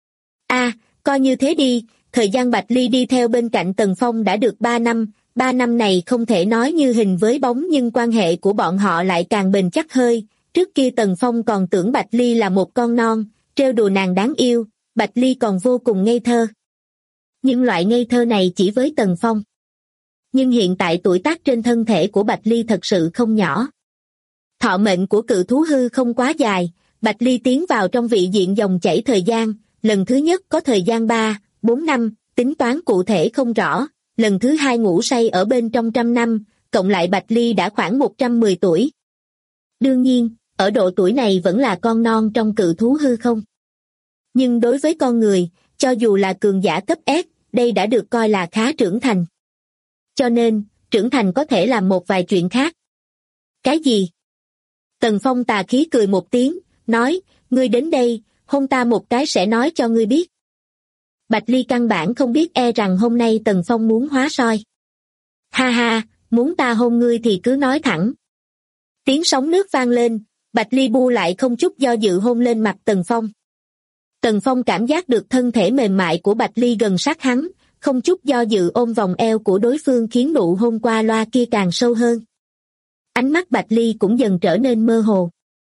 B: Coi như thế đi, thời gian Bạch Ly đi theo bên cạnh Tần Phong đã được 3 năm, 3 năm này không thể nói như hình với bóng nhưng quan hệ của bọn họ lại càng bền chắc hơi. Trước kia Tần Phong còn tưởng Bạch Ly là một con non, trêu đùa nàng đáng yêu, Bạch Ly còn vô cùng ngây thơ. Nhưng loại ngây thơ này chỉ với Tần Phong. Nhưng hiện tại tuổi tác trên thân thể của Bạch Ly thật sự không nhỏ. Thọ mệnh của cự thú hư không quá dài, Bạch Ly tiến vào trong vị diện dòng chảy thời gian, lần thứ nhất có thời gian 3, 4 năm, tính toán cụ thể không rõ, lần thứ hai ngủ say ở bên trong 100 năm, cộng lại Bạch Ly đã khoảng 110 tuổi. Đương nhiên, ở độ tuổi này vẫn là con non trong cự thú hư không. Nhưng đối với con người, cho dù là cường giả cấp S, đây đã được coi là khá trưởng thành. Cho nên, trưởng thành có thể làm một vài chuyện khác. Cái gì? Tần Phong tà khí cười một tiếng, nói, ngươi đến đây, hôn ta một cái sẽ nói cho ngươi biết. Bạch Ly căn bản không biết e rằng hôm nay Tần Phong muốn hóa soi. Ha ha, muốn ta hôn ngươi thì cứ nói thẳng. Tiếng sóng nước vang lên, Bạch Ly bu lại không chút do dự hôn lên mặt Tần Phong. Tần Phong cảm giác được thân thể mềm mại của Bạch Ly gần sát hắn, không chút do dự ôm vòng eo của đối phương khiến nụ hôn qua loa kia càng sâu hơn. Ánh mắt Bạch Ly cũng dần trở nên mơ hồ.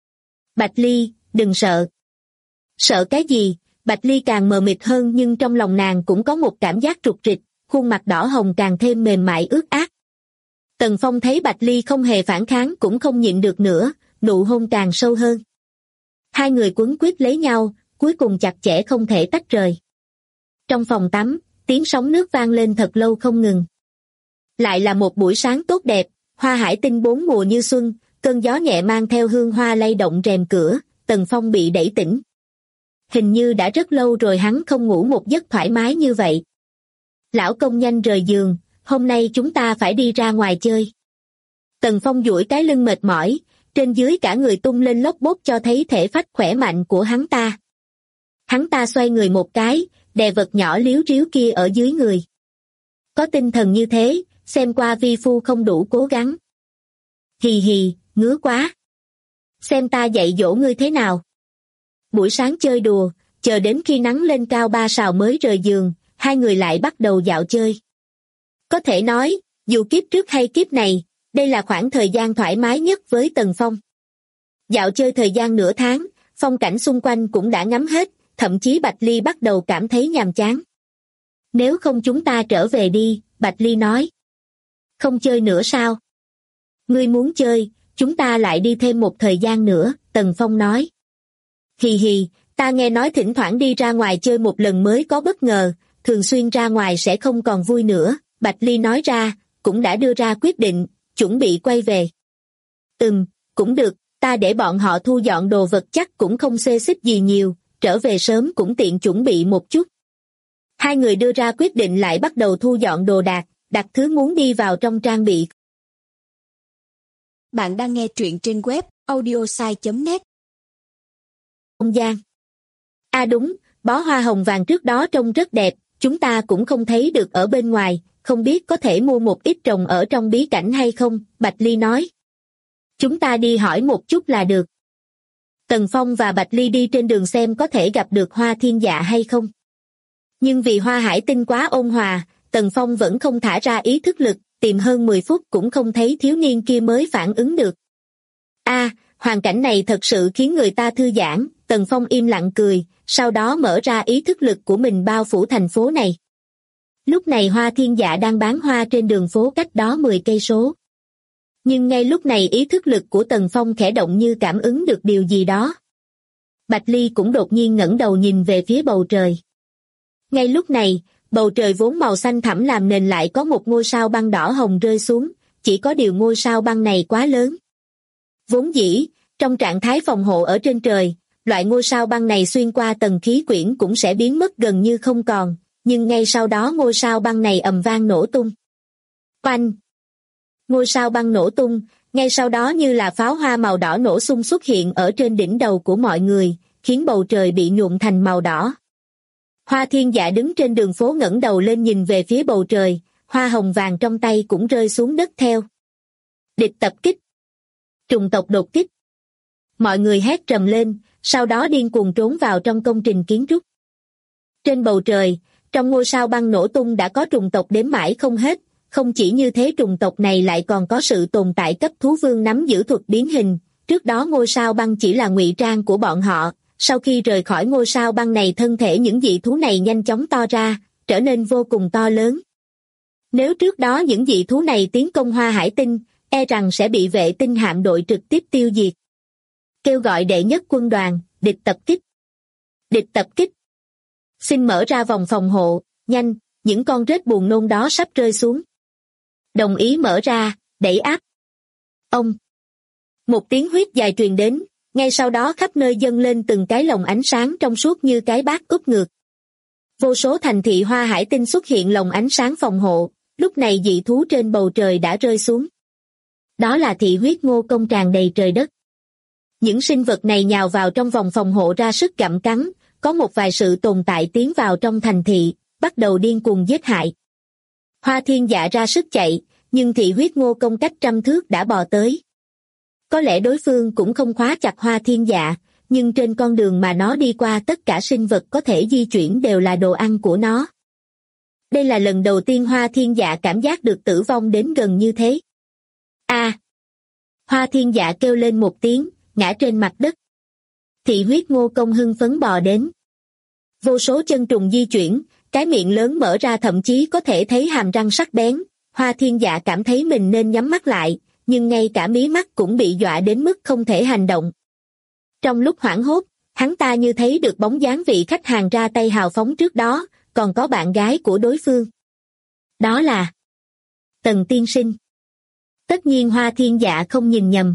B: Bạch Ly, đừng sợ. Sợ cái gì? Bạch Ly càng mờ mịt hơn nhưng trong lòng nàng cũng có một cảm giác trục trịch, khuôn mặt đỏ hồng càng thêm mềm mại ướt át. Tần Phong thấy Bạch Ly không hề phản kháng cũng không nhịn được nữa, nụ hôn càng sâu hơn. Hai người quấn quýt lấy nhau, cuối cùng chặt chẽ không thể tách rời. Trong phòng tắm, tiếng sóng nước vang lên thật lâu không ngừng. Lại là một buổi sáng tốt đẹp, hoa hải tinh bốn mùa như xuân, cơn gió nhẹ mang theo hương hoa lay động rèm cửa, Tần Phong bị đẩy tỉnh. Hình như đã rất lâu rồi hắn không ngủ một giấc thoải mái như vậy. Lão công nhanh rời giường, hôm nay chúng ta phải đi ra ngoài chơi. Tần Phong duỗi cái lưng mệt mỏi, trên dưới cả người tung lên lốc bốt cho thấy thể phách khỏe mạnh của hắn ta. Hắn ta xoay người một cái, đè vật nhỏ liếu riếu kia ở dưới người. Có tinh thần như thế, xem qua vi phu không đủ cố gắng. Hì hì, ngứa quá. Xem ta dạy dỗ ngươi thế nào. Buổi sáng chơi đùa, chờ đến khi nắng lên cao 3 sào mới rời giường, hai người lại bắt đầu dạo chơi. Có thể nói, dù kiếp trước hay kiếp này, đây là khoảng thời gian thoải mái nhất với Tần Phong. Dạo chơi thời gian nửa tháng, phong cảnh xung quanh cũng đã ngắm hết, thậm chí Bạch Ly bắt đầu cảm thấy nhàm chán. Nếu không chúng ta trở về đi, Bạch Ly nói. Không chơi nữa sao? Ngươi muốn chơi, chúng ta lại đi thêm một thời gian nữa, Tần Phong nói. Hì hì, ta nghe nói thỉnh thoảng đi ra ngoài chơi một lần mới có bất ngờ, thường xuyên ra ngoài sẽ không còn vui nữa, Bạch Ly nói ra, cũng đã đưa ra quyết định, chuẩn bị quay về. Cũng được, ta để bọn họ thu dọn đồ vật chắc cũng không xê xích gì nhiều, trở về sớm cũng tiện chuẩn bị một chút. Hai người đưa ra quyết định lại bắt đầu thu dọn đồ đạc, đặt thứ muốn đi vào trong trang bị.
C: Bạn đang nghe truyện trên web audiosai.net.
B: Không gian. Đúng, bó hoa hồng vàng trước đó trông rất đẹp, chúng ta cũng không thấy được ở bên ngoài, không biết có thể mua một ít trồng ở trong bí cảnh hay không, Bạch Ly nói. Chúng ta đi hỏi một chút là được. Tần Phong và Bạch Ly đi trên đường xem có thể gặp được hoa thiên dạ hay không. Nhưng vì hoa hải tinh quá ôn hòa, Tần Phong vẫn không thả ra ý thức lực, tìm hơn 10 phút cũng không thấy thiếu niên kia mới phản ứng được. Hoàn cảnh này thật sự khiến người ta thư giãn, Tần Phong im lặng cười, sau đó mở ra ý thức lực của mình bao phủ thành phố này. Lúc này hoa thiên dạ đang bán hoa trên đường phố cách đó 10 cây số. Nhưng ngay lúc này ý thức lực của Tần Phong khẽ động như cảm ứng được điều gì đó. Bạch Ly cũng đột nhiên ngẩng đầu nhìn về phía bầu trời. Ngay lúc này, bầu trời vốn màu xanh thẳm làm nền lại có một ngôi sao băng đỏ hồng rơi xuống, chỉ có điều ngôi sao băng này quá lớn. Vốn dĩ, trong trạng thái phòng hộ ở trên trời, loại ngôi sao băng này xuyên qua tầng khí quyển cũng sẽ biến mất gần như không còn, nhưng ngay sau đó ngôi sao băng này ầm vang nổ tung. Oanh! Ngôi sao băng nổ tung, ngay sau đó như là pháo hoa màu đỏ nổ sung xuất hiện ở trên đỉnh đầu của mọi người, khiến bầu trời bị nhuộm thành màu đỏ. Hoa thiên dạ đứng trên đường phố ngẩng đầu lên nhìn về phía bầu trời, hoa hồng vàng trong tay cũng rơi xuống đất theo. Địch tập kích! Trùng tộc đột kích! Mọi người hét trầm lên, sau đó điên cuồng trốn vào trong công trình kiến trúc. Trên bầu trời, trong ngôi sao băng nổ tung đã có trùng tộc đếm mãi không hết, không chỉ như thế trùng tộc này lại còn có sự tồn tại cấp thú vương nắm giữ thuật biến hình, trước đó ngôi sao băng chỉ là ngụy trang của bọn họ, sau khi rời khỏi ngôi sao băng này thân thể những dị thú này nhanh chóng to ra, trở nên vô cùng to lớn. Nếu trước đó những dị thú này tiến công hoa hải tinh, e rằng sẽ bị vệ tinh hạm đội trực tiếp tiêu diệt. Kêu gọi đệ nhất quân đoàn, địch tập kích. Địch tập kích. Xin mở ra vòng phòng hộ, nhanh, những con rết buồn nôn đó sắp rơi xuống. Đồng ý mở ra, đẩy áp. Ông. Một tiếng huýt dài truyền đến, ngay sau đó khắp nơi dâng lên từng cái lồng ánh sáng trong suốt như cái bát úp ngược. Vô số thành thị hoa hải tinh xuất hiện lồng ánh sáng phòng hộ, lúc này dị thú trên bầu trời đã rơi xuống. Đó là thị huyết ngô công tràn đầy trời đất. Những sinh vật này nhào vào trong vòng phòng hộ ra sức gặm cắn, có một vài sự tồn tại tiến vào trong thành thị, bắt đầu điên cuồng giết hại. Hoa thiên dạ ra sức chạy, nhưng thị huyết ngô công cách 100 thước đã bò tới. Có lẽ đối phương cũng không khóa chặt hoa thiên dạ, nhưng trên con đường mà nó đi qua tất cả sinh vật có thể di chuyển đều là đồ ăn của nó. Đây là lần đầu tiên hoa thiên dạ cảm giác được tử vong đến gần như thế. Hoa thiên dạ kêu lên một tiếng, ngã trên mặt đất. Thị huyết Ngô Công hưng phấn bò đến. Vô số chân trùng di chuyển, cái miệng lớn mở ra, thậm chí có thể thấy hàm răng sắc bén. Hoa Thiên Dạ cảm thấy mình nên nhắm mắt lại, nhưng ngay cả mí mắt cũng bị dọa đến mức không thể hành động. Trong lúc hoảng hốt, hắn ta như thấy được bóng dáng vị khách hàng ra tay hào phóng trước đó, còn có bạn gái của đối phương. Đó là Tần tiên sinh. Tất nhiên Hoa Thiên Dạ không nhìn nhầm.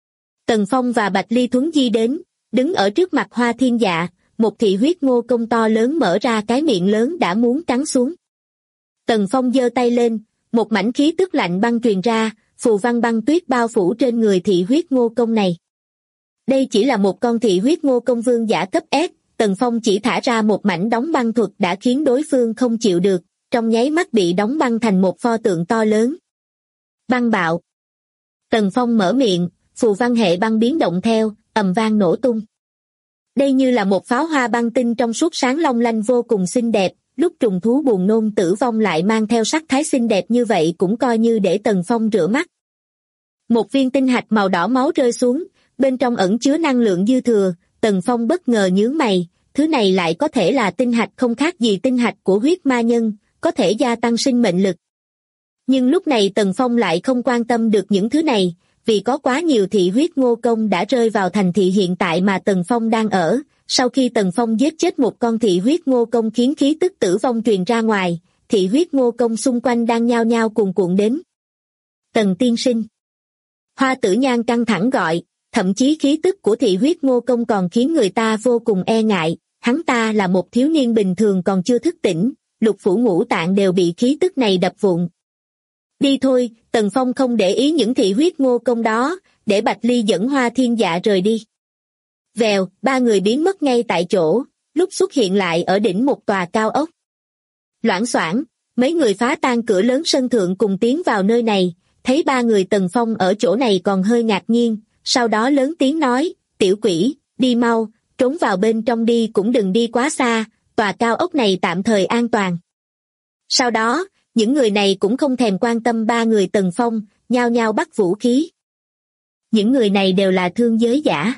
B: Tần Phong và Bạch Ly Thuấn di đến, đứng ở trước mặt Hoa Thiên Dạ, một thị huyết Ngô Công to lớn mở ra cái miệng lớn đã muốn cắn xuống. Tần Phong giơ tay lên, một mảnh khí tức lạnh băng truyền ra, phù văn băng tuyết bao phủ trên người thị huyết Ngô Công này. Đây chỉ là một con thị huyết Ngô Công vương giả cấp S, Tần Phong chỉ thả ra một mảnh đóng băng thuật đã khiến đối phương không chịu được, trong nháy mắt bị đóng băng thành một pho tượng to lớn. Băng bạo. Tần Phong mở miệng, phù văn hệ băng biến động theo, ầm vang nổ tung. Đây như là một pháo hoa băng tinh trong suốt sáng long lanh vô cùng xinh đẹp, lúc trùng thú buồn nôn tử vong lại mang theo sắc thái xinh đẹp như vậy cũng coi như để Tần Phong rửa mắt. Một viên tinh hạch màu đỏ máu rơi xuống, bên trong ẩn chứa năng lượng dư thừa, Tần Phong bất ngờ nhướng mày, thứ này lại có thể là tinh hạch không khác gì tinh hạch của huyết ma nhân, có thể gia tăng sinh mệnh lực. Nhưng lúc này Tần Phong lại không quan tâm được những thứ này, vì có quá nhiều thị huyết Ngô Công đã rơi vào thành thị hiện tại mà Tần Phong đang ở. Sau khi Tần Phong giết chết một con thị huyết Ngô Công khiến khí tức tử vong truyền ra ngoài, thị huyết Ngô Công xung quanh đang nhao nhao cuồn cuộn đến. Tần tiên sinh. Hoa Tử Nhan căng thẳng gọi, thậm chí khí tức của thị huyết Ngô Công còn khiến người ta vô cùng e ngại, hắn ta là một thiếu niên bình thường còn chưa thức tỉnh, lục phủ ngũ tạng đều bị khí tức này đập vụn. Đi thôi, Tần Phong không để ý những thị huyết Ngô Công đó, để Bạch Ly dẫn Hoa Thiên Dạ rời đi. Vèo, ba người biến mất ngay tại chỗ, lúc xuất hiện lại ở đỉnh một tòa cao ốc. Loảng xoảng, mấy người phá tan cửa lớn sân thượng cùng tiến vào nơi này, thấy ba người Tần Phong ở chỗ này còn hơi ngạc nhiên, sau đó lớn tiếng nói, tiểu quỷ, đi mau, trốn vào bên trong đi cũng đừng đi quá xa, tòa cao ốc này tạm thời an toàn. Sau đó, những người này cũng không thèm quan tâm ba người Tần Phong, nhao nhao bắt vũ khí. Những người này đều là thương giới giả.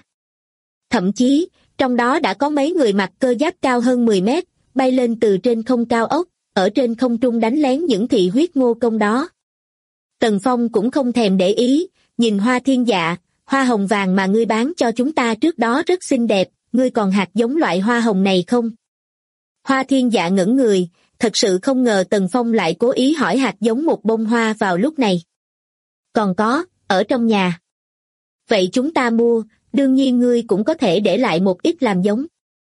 B: Thậm chí, trong đó đã có mấy người mặc cơ giáp cao hơn 10 mét, bay lên từ trên không cao ốc, ở trên không trung đánh lén những thị huyết Ngô Công đó. Tần Phong cũng không thèm để ý, nhìn Hoa Thiên Dạ, hoa hồng vàng mà ngươi bán cho chúng ta trước đó rất xinh đẹp, ngươi còn hạt giống loại hoa hồng này không? Hoa Thiên Dạ ngẩn người, thật sự không ngờ Tần Phong lại cố ý hỏi hạt giống một bông hoa vào lúc này. Còn có, ở trong nhà. Vậy chúng ta mua, đương nhiên ngươi cũng có thể để lại một ít làm giống.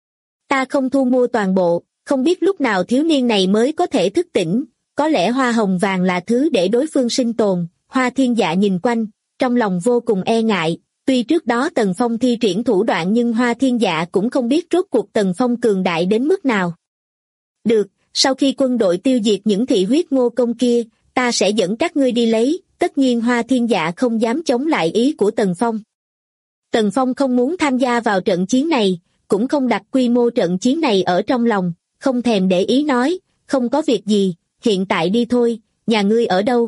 B: Ta không thu mua toàn bộ, không biết lúc nào thiếu niên này mới có thể thức tỉnh, có lẽ hoa hồng vàng là thứ để đối phương sinh tồn. Hoa Thiên Dạ nhìn quanh, trong lòng vô cùng e ngại, tuy trước đó Tần Phong thi triển thủ đoạn nhưng Hoa Thiên Dạ cũng không biết rốt cuộc Tần Phong cường đại đến mức nào. Được, sau khi quân đội tiêu diệt những thị huyết Ngô Công kia, ta sẽ dẫn các ngươi đi lấy, tất nhiên Hoa Thiên Dạ không dám chống lại ý của Tần Phong. Tần Phong không muốn tham gia vào trận chiến này, cũng không đặt quy mô trận chiến này ở trong lòng, không thèm để ý nói, không có việc gì, hiện tại đi thôi, nhà ngươi ở đâu?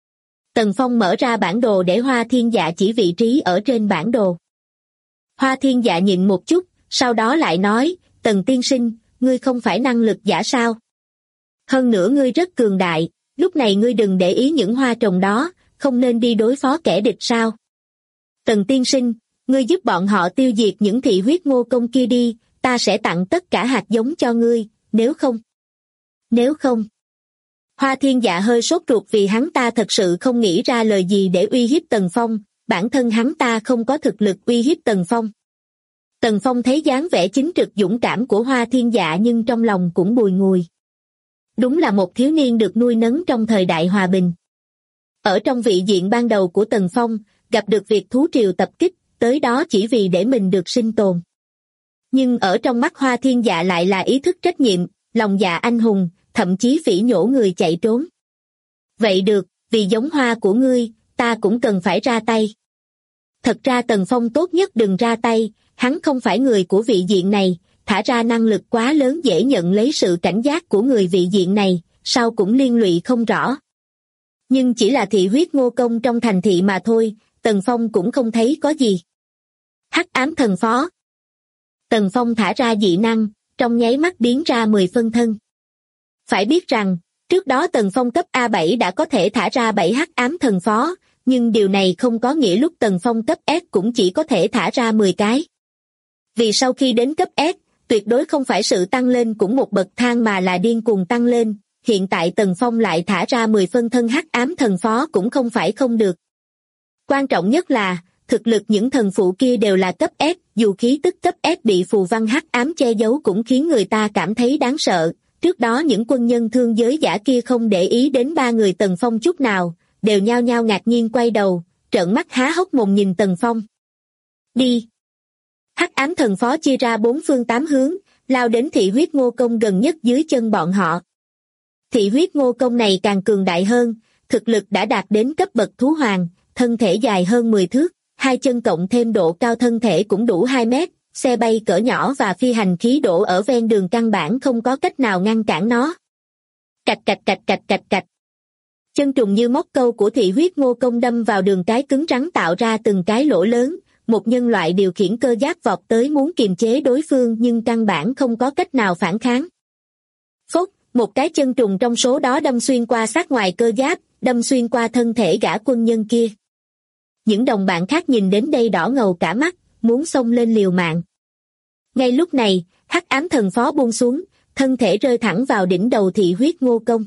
B: Tần Phong mở ra bản đồ để Hoa Thiên Dạ chỉ vị trí ở trên bản đồ. Hoa Thiên Dạ nhịn một chút, sau đó lại nói, Tần tiên sinh, ngươi không phải năng lực giả sao? Hơn nữa ngươi rất cường đại, lúc này ngươi đừng để ý những hoa trồng đó, không nên đi đối phó kẻ địch sao? Tần tiên sinh, ngươi giúp bọn họ tiêu diệt những thị huyết Ngô Công kia đi, ta sẽ tặng tất cả hạt giống cho ngươi, nếu không. Hoa Thiên Dạ hơi sốt ruột vì hắn ta thật sự không nghĩ ra lời gì để uy hiếp Tần Phong, bản thân hắn ta không có thực lực uy hiếp Tần Phong. Tần Phong thấy dáng vẻ chính trực dũng cảm của Hoa Thiên Dạ nhưng trong lòng cũng bùi ngùi. Đúng là một thiếu niên được nuôi nấng trong thời đại hòa bình. Ở trong vị diện ban đầu của Tần Phong, gặp được việc thú triều tập kích, tới đó chỉ vì để mình được sinh tồn. Nhưng ở trong mắt Hoa Thiên Dạ lại là ý thức trách nhiệm, lòng dạ anh hùng, thậm chí phỉ nhổ người chạy trốn. Vậy được, vì giống hoa của ngươi, ta cũng cần phải ra tay. Thật ra Tần Phong tốt nhất đừng ra tay, hắn không phải người của vị diện này, thả ra năng lực quá lớn dễ nhận lấy sự cảnh giác của người vị diện này, sau cũng liên lụy không rõ. Nhưng chỉ là thị huyết Ngô Công trong thành thị mà thôi, Tần Phong cũng không thấy có gì. Hắc ám thần phó. Tần Phong thả ra dị năng, trong nháy mắt biến ra 10 phân thân. Phải biết rằng, trước đó Tần Phong cấp A7 đã có thể thả ra 7 hắc ám thần phó, nhưng điều này không có nghĩa lúc Tần Phong cấp S cũng chỉ có thể thả ra 10 cái. Vì sau khi đến cấp S, tuyệt đối không phải sự tăng lên cũng một bậc thang mà là điên cuồng tăng lên, hiện tại Tần Phong lại thả ra 10 phân thân hắc ám thần phó cũng không phải không được. Quan trọng nhất là, thực lực những thần phụ kia đều là cấp S, dù khí tức cấp S bị phù văn hắc ám che giấu cũng khiến người ta cảm thấy đáng sợ. Trước đó những quân nhân thương giới giả kia không để ý đến ba người Tần Phong chút nào, đều nhao nhao ngạc nhiên quay đầu, trợn mắt há hốc mồm nhìn Tần Phong. Đi! Hắc ám thần phó chia ra 4 phương 8 hướng, lao đến thị huyết ngô công gần nhất dưới chân bọn họ. Thị huyết ngô công này càng cường đại hơn, thực lực đã đạt đến cấp bậc thú hoàng, thân thể dài hơn 10 thước, hai chân cộng thêm độ cao thân thể cũng đủ 2 mét, xe bay cỡ nhỏ và phi hành khí đổ ở ven đường căn bản không có cách nào ngăn cản nó. Cạch cạch cạch cạch cạch cạch. Chân trùng như móc câu của thị huyết ngô công đâm vào đường cái cứng rắn tạo ra từng cái lỗ lớn, một nhân loại điều khiển cơ giáp vọt tới muốn kiềm chế đối phương nhưng căn bản không có cách nào phản kháng. Phốc, một cái chân trùng trong số đó đâm xuyên qua sát ngoài cơ giáp, đâm xuyên qua thân thể gã quân nhân kia. Những đồng bạn khác nhìn đến đây đỏ ngầu cả mắt, muốn xông lên liều mạng. Ngay lúc này, hắc ám thần phó buông xuống, thân thể rơi thẳng vào đỉnh đầu thị huyết ngô công.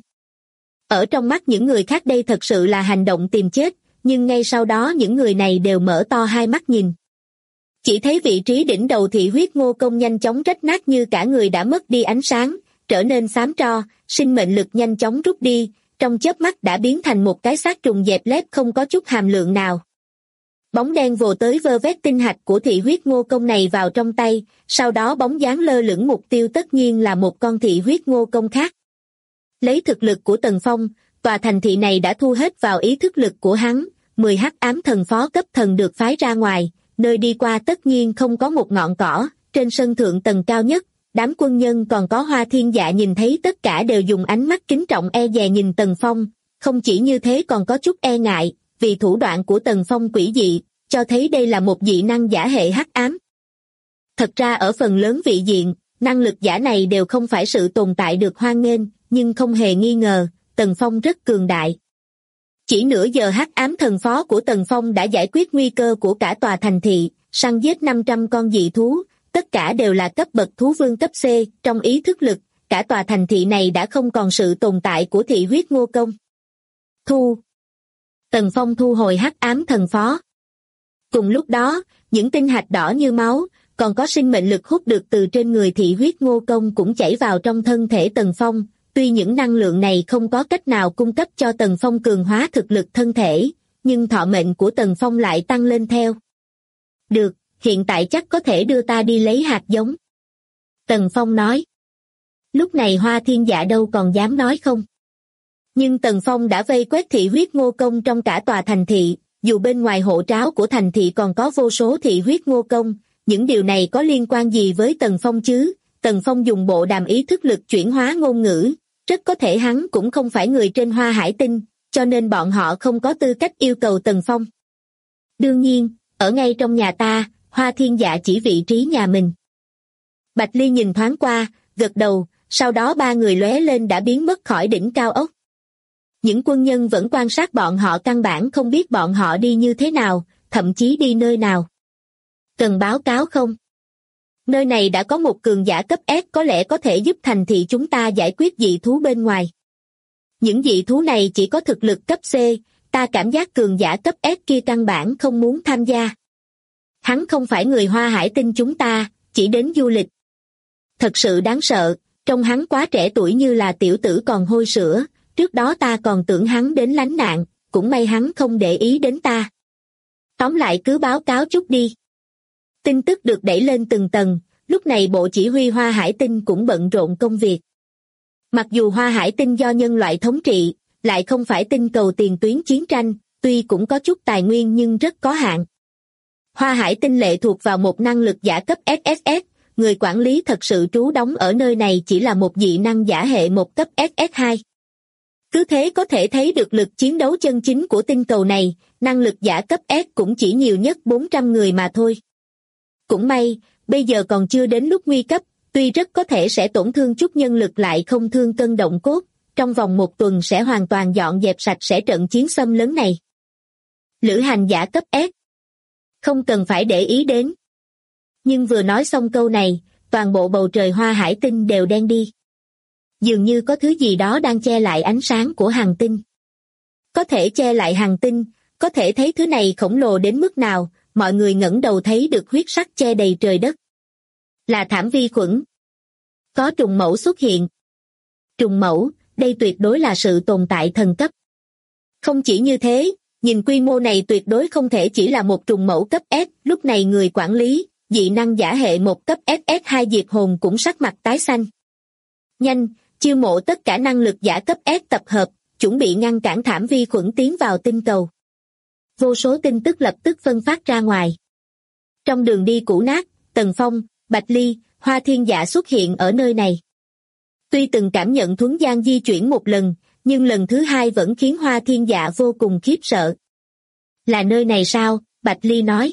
B: Ở trong mắt những người khác đây thật sự là hành động tìm chết, nhưng ngay sau đó những người này đều mở to hai mắt nhìn. Chỉ thấy vị trí đỉnh đầu thị huyết ngô công nhanh chóng rách nát như cả người đã mất đi ánh sáng, trở nên xám tro, sinh mệnh lực nhanh chóng rút đi, trong chớp mắt đã biến thành một cái xác trùng dẹp lép không có chút hàm lượng nào. Bóng đen vồ tới vơ vét tinh hạch của thị huyết ngô công này vào trong tay, sau đó bóng dáng lơ lửng mục tiêu tất nhiên là một con thị huyết ngô công khác. Lấy thực lực của Tần Phong, tòa thành thị này đã thu hết vào ý thức lực của hắn, 10 hắc ám thần phó cấp thần được phái ra ngoài, nơi đi qua tất nhiên không có một ngọn cỏ, trên sân thượng tầng cao nhất, đám quân nhân còn có Hoa Thiên Dạ nhìn thấy tất cả đều dùng ánh mắt kính trọng e dè nhìn Tần Phong, không chỉ như thế còn có chút e ngại, vì thủ đoạn của Tần Phong quỷ dị, cho thấy đây là một dị năng giả hệ hắc ám. Thật ra ở phần lớn vị diện, năng lực giả này đều không phải sự tồn tại được hoan nghênh, nhưng không hề nghi ngờ, Tần Phong rất cường đại. Chỉ nửa giờ hắc ám thần phó của Tần Phong đã giải quyết nguy cơ của cả tòa thành thị, săn giết 500 con dị thú, tất cả đều là cấp bậc thú vương cấp C, trong ý thức lực, cả tòa thành thị này đã không còn sự tồn tại của thị huyết ngô công. Tần Phong thu hồi hắc ám thần phó. Cùng lúc đó, những tinh hạch đỏ như máu, còn có sinh mệnh lực hút được từ trên người thị huyết ngô công cũng chảy vào trong thân thể Tần Phong. Tuy những năng lượng này không có cách nào cung cấp cho Tần Phong cường hóa thực lực thân thể, nhưng thọ mệnh của Tần Phong lại tăng lên theo. Được, hiện tại chắc có thể đưa ta đi lấy hạt giống. Tần Phong nói. Lúc này Hoa Thiên Dạ đâu còn dám nói không. Nhưng Tần Phong đã vây quét thị huyết ngô công trong cả tòa thành thị, dù bên ngoài hộ tráo của thành thị còn có vô số thị huyết ngô công, những điều này có liên quan gì với Tần Phong chứ? Tần Phong dùng bộ đàm ý thức lực chuyển hóa ngôn ngữ, rất có thể hắn cũng không phải người trên Hoa Hải Tinh, cho nên bọn họ không có tư cách yêu cầu Tần Phong. Đương nhiên, ở ngay trong nhà ta, Hoa Thiên Dạ chỉ vị trí nhà mình. Bạch Ly nhìn thoáng qua, gật đầu, sau đó ba người lóe lên đã biến mất khỏi đỉnh cao ốc. Những quân nhân vẫn quan sát bọn họ căn bản không biết bọn họ đi như thế nào, thậm chí đi nơi nào. Cần báo cáo không? Nơi này đã có một cường giả cấp S có lẽ có thể giúp thành thị chúng ta giải quyết dị thú bên ngoài. Những dị thú này chỉ có thực lực cấp C, ta cảm giác cường giả cấp S kia căn bản không muốn tham gia. Hắn không phải người Hoa Hải Tinh chúng ta, chỉ đến du lịch. Thật sự đáng sợ, trông hắn quá trẻ tuổi như là tiểu tử còn hôi sữa, trước đó ta còn tưởng hắn đến lánh nạn, cũng may hắn không để ý đến ta. Tóm lại cứ báo cáo chút đi. Tin tức được đẩy lên từng tầng, lúc này bộ chỉ huy Hoa Hải Tinh cũng bận rộn công việc. Mặc dù Hoa Hải Tinh do nhân loại thống trị, lại không phải tinh cầu tiền tuyến chiến tranh, tuy cũng có chút tài nguyên nhưng rất có hạn. Hoa Hải Tinh lệ thuộc vào một năng lực giả cấp SSS, người quản lý thật sự trú đóng ở nơi này chỉ là một dị năng giả hệ một cấp SS2. Cứ thế có thể thấy được lực chiến đấu chân chính của tinh cầu này, năng lực giả cấp S cũng chỉ nhiều nhất 400 người mà thôi. Cũng may, bây giờ còn chưa đến lúc nguy cấp, tuy rất có thể sẽ tổn thương chút nhân lực lại không thương cân động cốt, trong vòng 1 tuần sẽ hoàn toàn dọn dẹp sạch sẽ trận chiến xâm lấn này. Lữ hành giả cấp S. Không cần phải để ý đến. Nhưng vừa nói xong câu này, toàn bộ bầu trời Hoa Hải Tinh đều đen đi. Dường như có thứ gì đó đang che lại ánh sáng của hành tinh. Có thể che lại hành tinh, có thể thấy thứ này khổng lồ đến mức nào, mọi người ngẩng đầu thấy được huyết sắc che đầy trời đất. Là thảm vi khuẩn. Có trùng mẫu xuất hiện. Trùng mẫu, đây tuyệt đối là sự tồn tại thần cấp. Không chỉ như thế, nhìn quy mô này tuyệt đối không thể chỉ là một trùng mẫu cấp S, lúc này người quản lý, dị năng giả hệ 1 cấp SS2 Diệt Hồn cũng sắc mặt tái xanh. Nhanh, chiêu mộ tất cả năng lực giả cấp S tập hợp, chuẩn bị ngăn cản thảm vi khuẩn tiến vào tinh cầu. Vô số tin tức lập tức phân phát ra ngoài. Trong đường đi cũ nát, Tần Phong, Bạch Ly, Hoa Thiên Dạ xuất hiện ở nơi này. Tuy từng cảm nhận thuấn gian di chuyển một lần, nhưng lần thứ hai vẫn khiến Hoa Thiên Dạ vô cùng khiếp sợ. Là nơi này sao? Bạch Ly nói.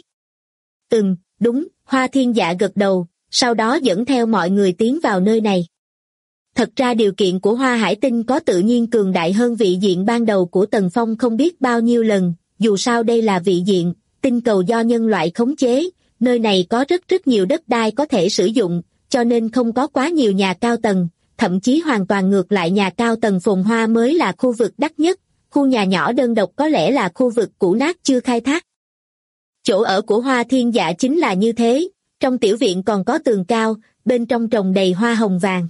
B: Đúng, Hoa Thiên Dạ gật đầu, sau đó dẫn theo mọi người tiến vào nơi này. Thật ra điều kiện của Hoa Hải Tinh có tự nhiên cường đại hơn vị diện ban đầu của Tần Phong không biết bao nhiêu lần, dù sao đây là vị diện, tinh cầu do nhân loại khống chế, nơi này có rất nhiều đất đai có thể sử dụng, cho nên không có quá nhiều nhà cao tầng, thậm chí hoàn toàn ngược lại nhà cao tầng phồn hoa mới là khu vực đắt nhất, khu nhà nhỏ đơn độc có lẽ là khu vực cũ nát chưa khai thác. Chỗ ở của Hoa Thiên Dạ chính là như thế, trong tiểu viện còn có tường cao, bên trong trồng đầy hoa hồng vàng.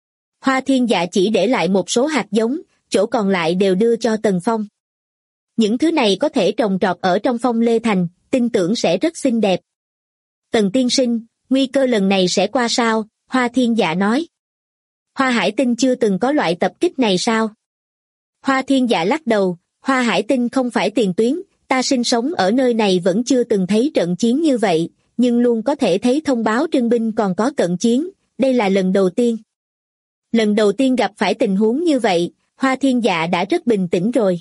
B: Hoa Thiên Dạ chỉ để lại một số hạt giống, chỗ còn lại đều đưa cho Tần Phong. Những thứ này có thể trồng trọt ở trong Phong Lê Thành, tin tưởng sẽ rất xinh đẹp. Tần tiên sinh, nguy cơ lần này sẽ qua sao? Hoa Thiên Dạ nói. Hoa Hải Tinh chưa từng có loại tập kích này sao? Hoa Thiên Dạ lắc đầu, Hoa Hải Tinh không phải tiền tuyến, ta sinh sống ở nơi này vẫn chưa từng thấy trận chiến như vậy, nhưng luôn có thể thấy thông báo trưng binh còn có cận chiến, đây là lần đầu tiên. Lần đầu tiên gặp phải tình huống như vậy, Hoa Thiên Dạ đã rất bình tĩnh rồi.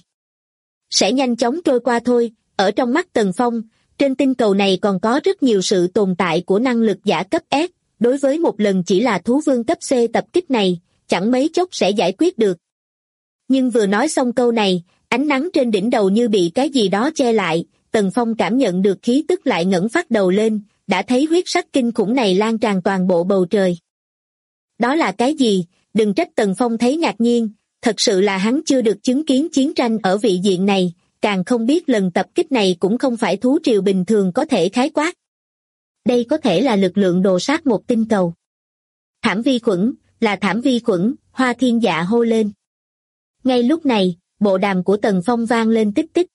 B: Sẽ nhanh chóng trôi qua thôi, ở trong mắt Tần Phong, trên tinh cầu này còn có rất nhiều sự tồn tại của năng lực giả cấp S, đối với một lần chỉ là thú vương cấp C tập kích này, chẳng mấy chốc sẽ giải quyết được. Nhưng vừa nói xong câu này, ánh nắng trên đỉnh đầu như bị cái gì đó che lại, Tần Phong cảm nhận được khí tức lại ngẩng phát đầu lên, đã thấy huyết sắc kinh khủng này lan tràn toàn bộ bầu trời. Đó là cái gì? Đừng trách Tần Phong thấy ngạc nhiên, thật sự là hắn chưa được chứng kiến chiến tranh ở vị diện này, càng không biết lần tập kích này cũng không phải thú triều bình thường có thể khái quát. Đây có thể là lực lượng đồ sát một tinh cầu. Thảm vi khuẩn, là thảm vi khuẩn, Hoa Thiên Dạ hô lên. Ngay lúc này, bộ đàm của Tần Phong vang lên tích tích.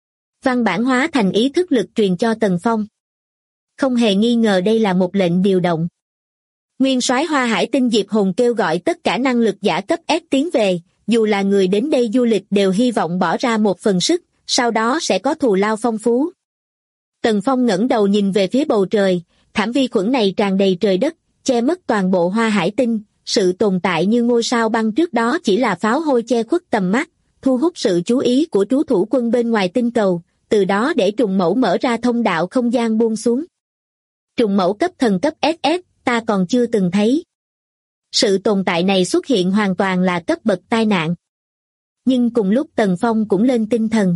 B: Văn bản hóa thành ý thức lực truyền cho Tần Phong. Không hề nghi ngờ đây là một lệnh điều động. Nguyên soái Hoa Hải Tinh Diệp Hồn kêu gọi tất cả năng lực giả cấp S tiến về, dù là người đến đây du lịch đều hy vọng bỏ ra một phần sức, sau đó sẽ có thù lao phong phú. Tần Phong ngẩng đầu nhìn về phía bầu trời, thảm vi khuẩn này tràn đầy trời đất, che mất toàn bộ Hoa Hải Tinh, sự tồn tại như ngôi sao băng trước đó chỉ là pháo hôi che khuất tầm mắt, thu hút sự chú ý của trú thủ quân bên ngoài tinh cầu, từ đó để trùng mẫu mở ra thông đạo không gian buông xuống. Trùng mẫu cấp thần cấp SS, ta còn chưa từng thấy. Sự tồn tại này xuất hiện hoàn toàn là cấp bậc tai nạn. Nhưng cùng lúc Tần Phong cũng lên tinh thần.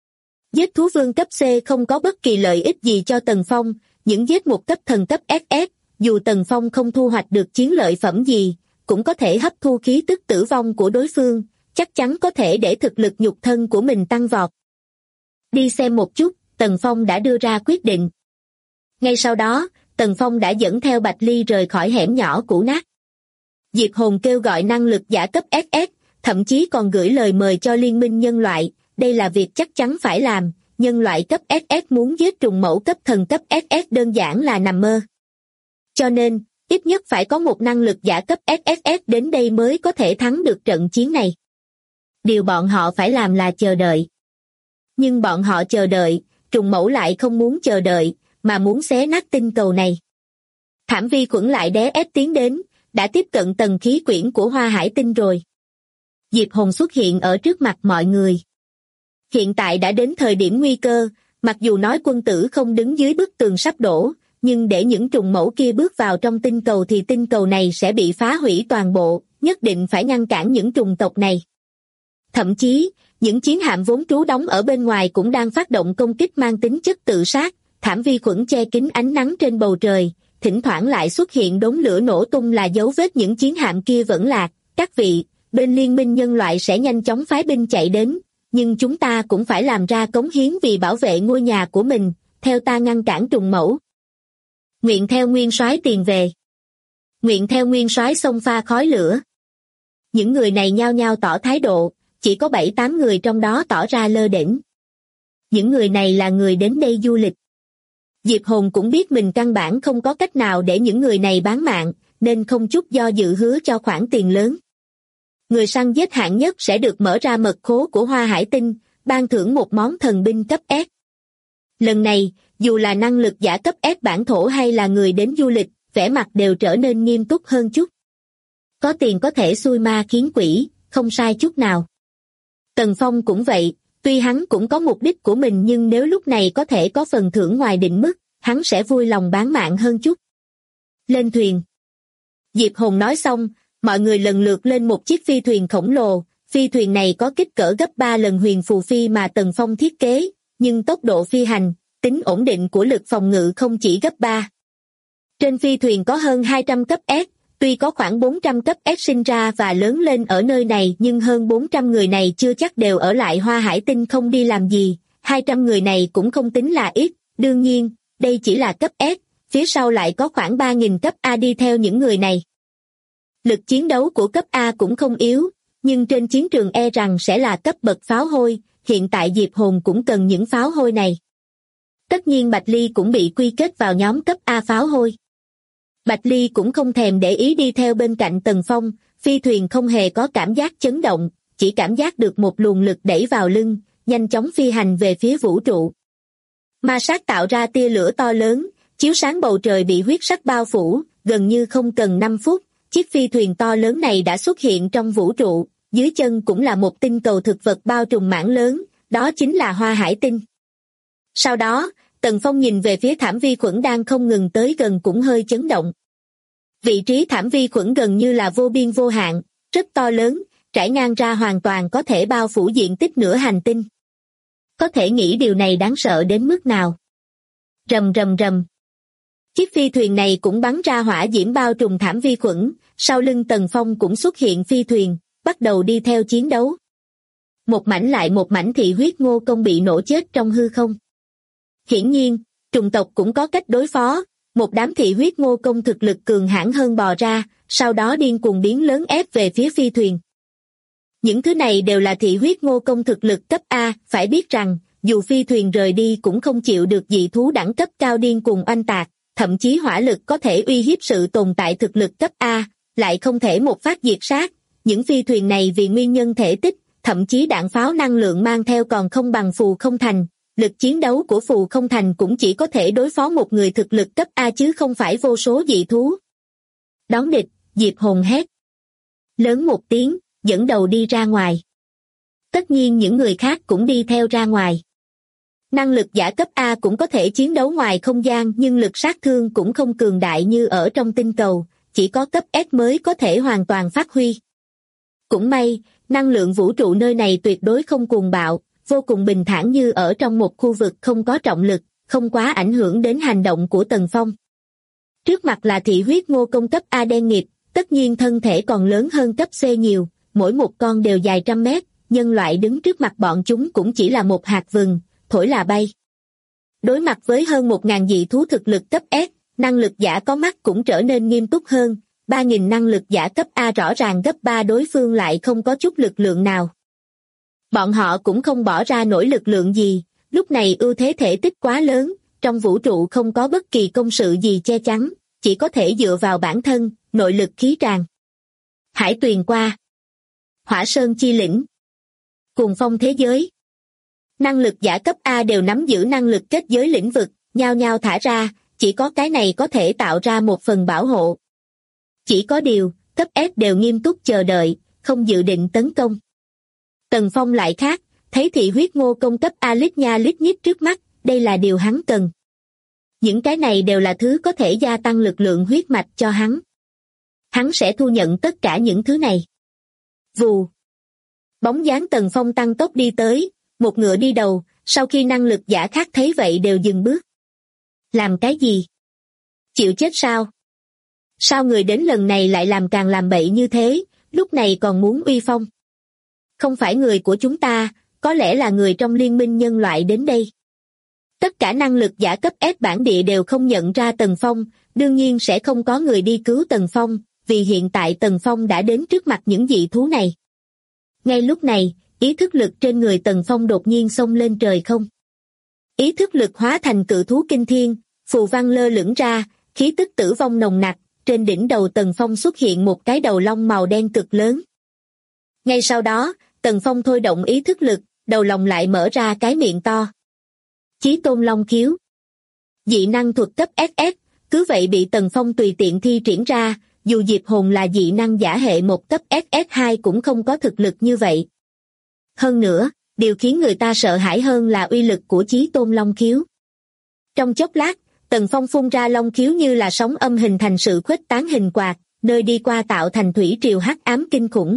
B: Giết thú vương cấp C không có bất kỳ lợi ích gì cho Tần Phong, những giết một cấp thần cấp SS, dù Tần Phong không thu hoạch được chiến lợi phẩm gì, cũng có thể hấp thu khí tức tử vong của đối phương, chắc chắn có thể để thực lực nhục thân của mình tăng vọt. Đi xem một chút, Tần Phong đã đưa ra quyết định. Ngay sau đó, Tần Phong đã dẫn theo Bạch Ly rời khỏi hẻm nhỏ cũ nát. Diệt Hồn kêu gọi năng lực giả cấp SS, thậm chí còn gửi lời mời cho Liên minh nhân loại, đây là việc chắc chắn phải làm, nhân loại cấp SS muốn giết trùng mẫu cấp thần cấp SS đơn giản là nằm mơ. Cho nên, ít nhất phải có một năng lực giả cấp SSS đến đây mới có thể thắng được trận chiến này. Điều bọn họ phải làm là chờ đợi. Nhưng bọn họ chờ đợi, trùng mẫu lại không muốn chờ đợi, mà muốn xé nát tinh cầu này. Thảm vi khuẩn lại đé ép tiến đến, đã tiếp cận tầng khí quyển của Hoa Hải Tinh rồi. Diệp Hồn xuất hiện ở trước mặt mọi người. Hiện tại đã đến thời điểm nguy cơ, mặc dù nói quân tử không đứng dưới bức tường sắp đổ, nhưng để những trùng mẫu kia bước vào trong tinh cầu thì tinh cầu này sẽ bị phá hủy toàn bộ, nhất định phải ngăn cản những trùng tộc này. Thậm chí, những chiến hạm vốn trú đóng ở bên ngoài cũng đang phát động công kích mang tính chất tự sát, thảm vi khuẩn che kín ánh nắng trên bầu trời, thỉnh thoảng lại xuất hiện đống lửa nổ tung là dấu vết những chiến hạm kia vẫn lạc. Các vị, bên liên minh nhân loại sẽ nhanh chóng phái binh chạy đến, nhưng chúng ta cũng phải làm ra cống hiến vì bảo vệ ngôi nhà của mình, theo ta ngăn cản trùng mẫu. Nguyện theo nguyên soái tiền về. Nguyện theo nguyên soái xông pha khói lửa. Những người này nhao nhao tỏ thái độ, chỉ có 7-8 người trong đó tỏ ra lơ đễnh. Những người này là người đến đây du lịch. Diệp Hồn cũng biết mình căn bản không có cách nào để những người này bán mạng, nên không chút do dự hứa cho khoản tiền lớn. Người săn giết hạng nhất sẽ được mở ra mật khố của Hoa Hải Tinh, ban thưởng một món thần binh cấp S. Lần này, dù là năng lực giả cấp S bản thổ hay là người đến du lịch, vẻ mặt đều trở nên nghiêm túc hơn chút. Có tiền có thể xui ma khiến quỷ, không sai chút nào. Tần Phong cũng vậy, tuy hắn cũng có mục đích của mình nhưng nếu lúc này có thể có phần thưởng ngoài định mức, hắn sẽ vui lòng bán mạng hơn chút. Lên thuyền. Diệp Hồn nói xong, mọi người lần lượt lên một chiếc phi thuyền khổng lồ. Phi thuyền này có kích cỡ gấp 3 lần huyền phù phi mà Tần Phong thiết kế, nhưng tốc độ phi hành, tính ổn định của lực phòng ngự không chỉ gấp 3. Trên phi thuyền có hơn 200 cấp S, tuy có khoảng 400 cấp S sinh ra và lớn lên ở nơi này nhưng hơn 400 người này chưa chắc đều ở lại Hoa Hải Tinh không đi làm gì, 200 người này cũng không tính là ít, đương nhiên, đây chỉ là cấp S, phía sau lại có khoảng 3.000 cấp A đi theo những người này. Lực chiến đấu của cấp A cũng không yếu, nhưng trên chiến trường e rằng sẽ là cấp bậc pháo hôi, hiện tại Diệp Hồn cũng cần những pháo hôi này. Tất nhiên Bạch Ly cũng bị quy kết vào nhóm cấp A pháo hôi. Bạch Ly cũng không thèm để ý đi theo bên cạnh Tần Phong, phi thuyền không hề có cảm giác chấn động, chỉ cảm giác được một luồng lực đẩy vào lưng, nhanh chóng phi hành về phía vũ trụ. Ma sát tạo ra tia lửa to lớn, chiếu sáng bầu trời bị huyết sắc bao phủ, gần như không cần 5 phút, chiếc phi thuyền to lớn này đã xuất hiện trong vũ trụ, dưới chân cũng là một tinh cầu thực vật bao trùm mảng lớn, đó chính là Hoa Hải Tinh. Sau đó, Tần Phong nhìn về phía thảm vi khuẩn đang không ngừng tới gần cũng hơi chấn động. Vị trí thảm vi khuẩn gần như là vô biên vô hạn, rất to lớn, trải ngang ra hoàn toàn có thể bao phủ diện tích nửa hành tinh. Có thể nghĩ điều này đáng sợ đến mức nào. Rầm rầm rầm. Chiếc phi thuyền này cũng bắn ra hỏa diễm bao trùm thảm vi khuẩn, sau lưng Tần Phong cũng xuất hiện phi thuyền, bắt đầu đi theo chiến đấu. Một mảnh lại một mảnh thị huyết ngô công bị nổ chết trong hư không. Hiển nhiên, trùng tộc cũng có cách đối phó, một đám thị huyết ngô công thực lực cường hãn hơn bò ra, sau đó điên cuồng biến lớn ép về phía phi thuyền. Những thứ này đều là thị huyết ngô công thực lực cấp A, phải biết rằng, dù phi thuyền rời đi cũng không chịu được dị thú đẳng cấp cao điên cuồng oanh tạc, thậm chí hỏa lực có thể uy hiếp sự tồn tại thực lực cấp A, lại không thể một phát diệt sát. Những phi thuyền này vì nguyên nhân thể tích, thậm chí đạn pháo năng lượng mang theo còn không bằng Phù Không Thành. Lực chiến đấu của Phù Không Thành cũng chỉ có thể đối phó một người thực lực cấp A chứ không phải vô số dị thú. Đón địch, Diệp Hồn hét lớn một tiếng, dẫn đầu đi ra ngoài. Tất nhiên những người khác cũng đi theo ra ngoài. Năng lực giả cấp A cũng có thể chiến đấu ngoài không gian nhưng lực sát thương cũng không cường đại như ở trong tinh cầu, chỉ có cấp S mới có thể hoàn toàn phát huy. Cũng may, năng lượng vũ trụ nơi này tuyệt đối không cuồng bạo, vô cùng bình thản như ở trong một khu vực không có trọng lực, không quá ảnh hưởng đến hành động của Tần Phong. Trước mặt là thị huyết ngô công cấp A đen nghịt, tất nhiên thân thể còn lớn hơn cấp C nhiều, mỗi một con đều dài trăm mét, nhân loại đứng trước mặt bọn chúng cũng chỉ là một hạt vừng, thổi là bay. Đối mặt với hơn 1.000 dị thú thực lực cấp S, năng lực giả có mắt cũng trở nên nghiêm túc hơn, 3.000 năng lực giả cấp A rõ ràng gấp 3 đối phương lại không có chút lực lượng nào. Bọn họ cũng không bỏ ra nổi lực lượng gì, lúc này ưu thế thể tích quá lớn, trong vũ trụ không có bất kỳ công sự gì che chắn, chỉ có thể dựa vào bản thân, nội lực khí tràn. Hải tuyền qua. Hỏa sơn chi lĩnh. Cuồng phong thế giới. Năng lực giả cấp A đều nắm giữ năng lực kết giới lĩnh vực, nhao nhao thả ra, chỉ có cái này có thể tạo ra một phần bảo hộ. Chỉ có điều, cấp S đều nghiêm túc chờ đợi, không dự định tấn công. Tần Phong lại khác, thấy thị huyết ngô công cấp A lít nha lít nhít trước mắt, đây là điều hắn cần. Những cái này đều là thứ có thể gia tăng lực lượng huyết mạch cho hắn. Hắn sẽ thu nhận tất cả những thứ này. Vù. Bóng dáng Tần Phong tăng tốc đi tới, một ngựa đi đầu, sau khi năng lực giả khác thấy vậy đều dừng bước. Làm cái gì? Chịu chết sao? Sao người đến lần này lại làm càng làm bậy như thế, lúc này còn muốn uy phong? Không phải người của chúng ta, có lẽ là người trong liên minh nhân loại đến đây. Tất cả năng lực giả cấp S bản địa đều không nhận ra Tần Phong, đương nhiên sẽ không có người đi cứu Tần Phong, vì hiện tại Tần Phong đã đến trước mặt những dị thú này. Ngay lúc này, ý thức lực trên người Tần Phong đột nhiên xông lên trời không. Ý thức lực hóa thành cự thú kinh thiên, phù văn lơ lửng ra, khí tức tử vong nồng nặc, trên đỉnh đầu Tần Phong xuất hiện một cái đầu long màu đen cực lớn. Ngay sau đó, Tần Phong thôi động ý thức lực, đầu lòng lại mở ra cái miệng to. Chí tôn long khiếu. Dị năng thuật cấp SS, cứ vậy bị Tần Phong tùy tiện thi triển ra, dù Diệp Hồn là dị năng giả hệ một cấp SS2 cũng không có thực lực như vậy. Hơn nữa, điều khiến người ta sợ hãi hơn là uy lực của chí tôn long khiếu. Trong chốc lát, Tần Phong phun ra long khiếu như là sóng âm hình thành sự khuếch tán hình quạt, nơi đi qua tạo thành thủy triều hắc ám kinh khủng.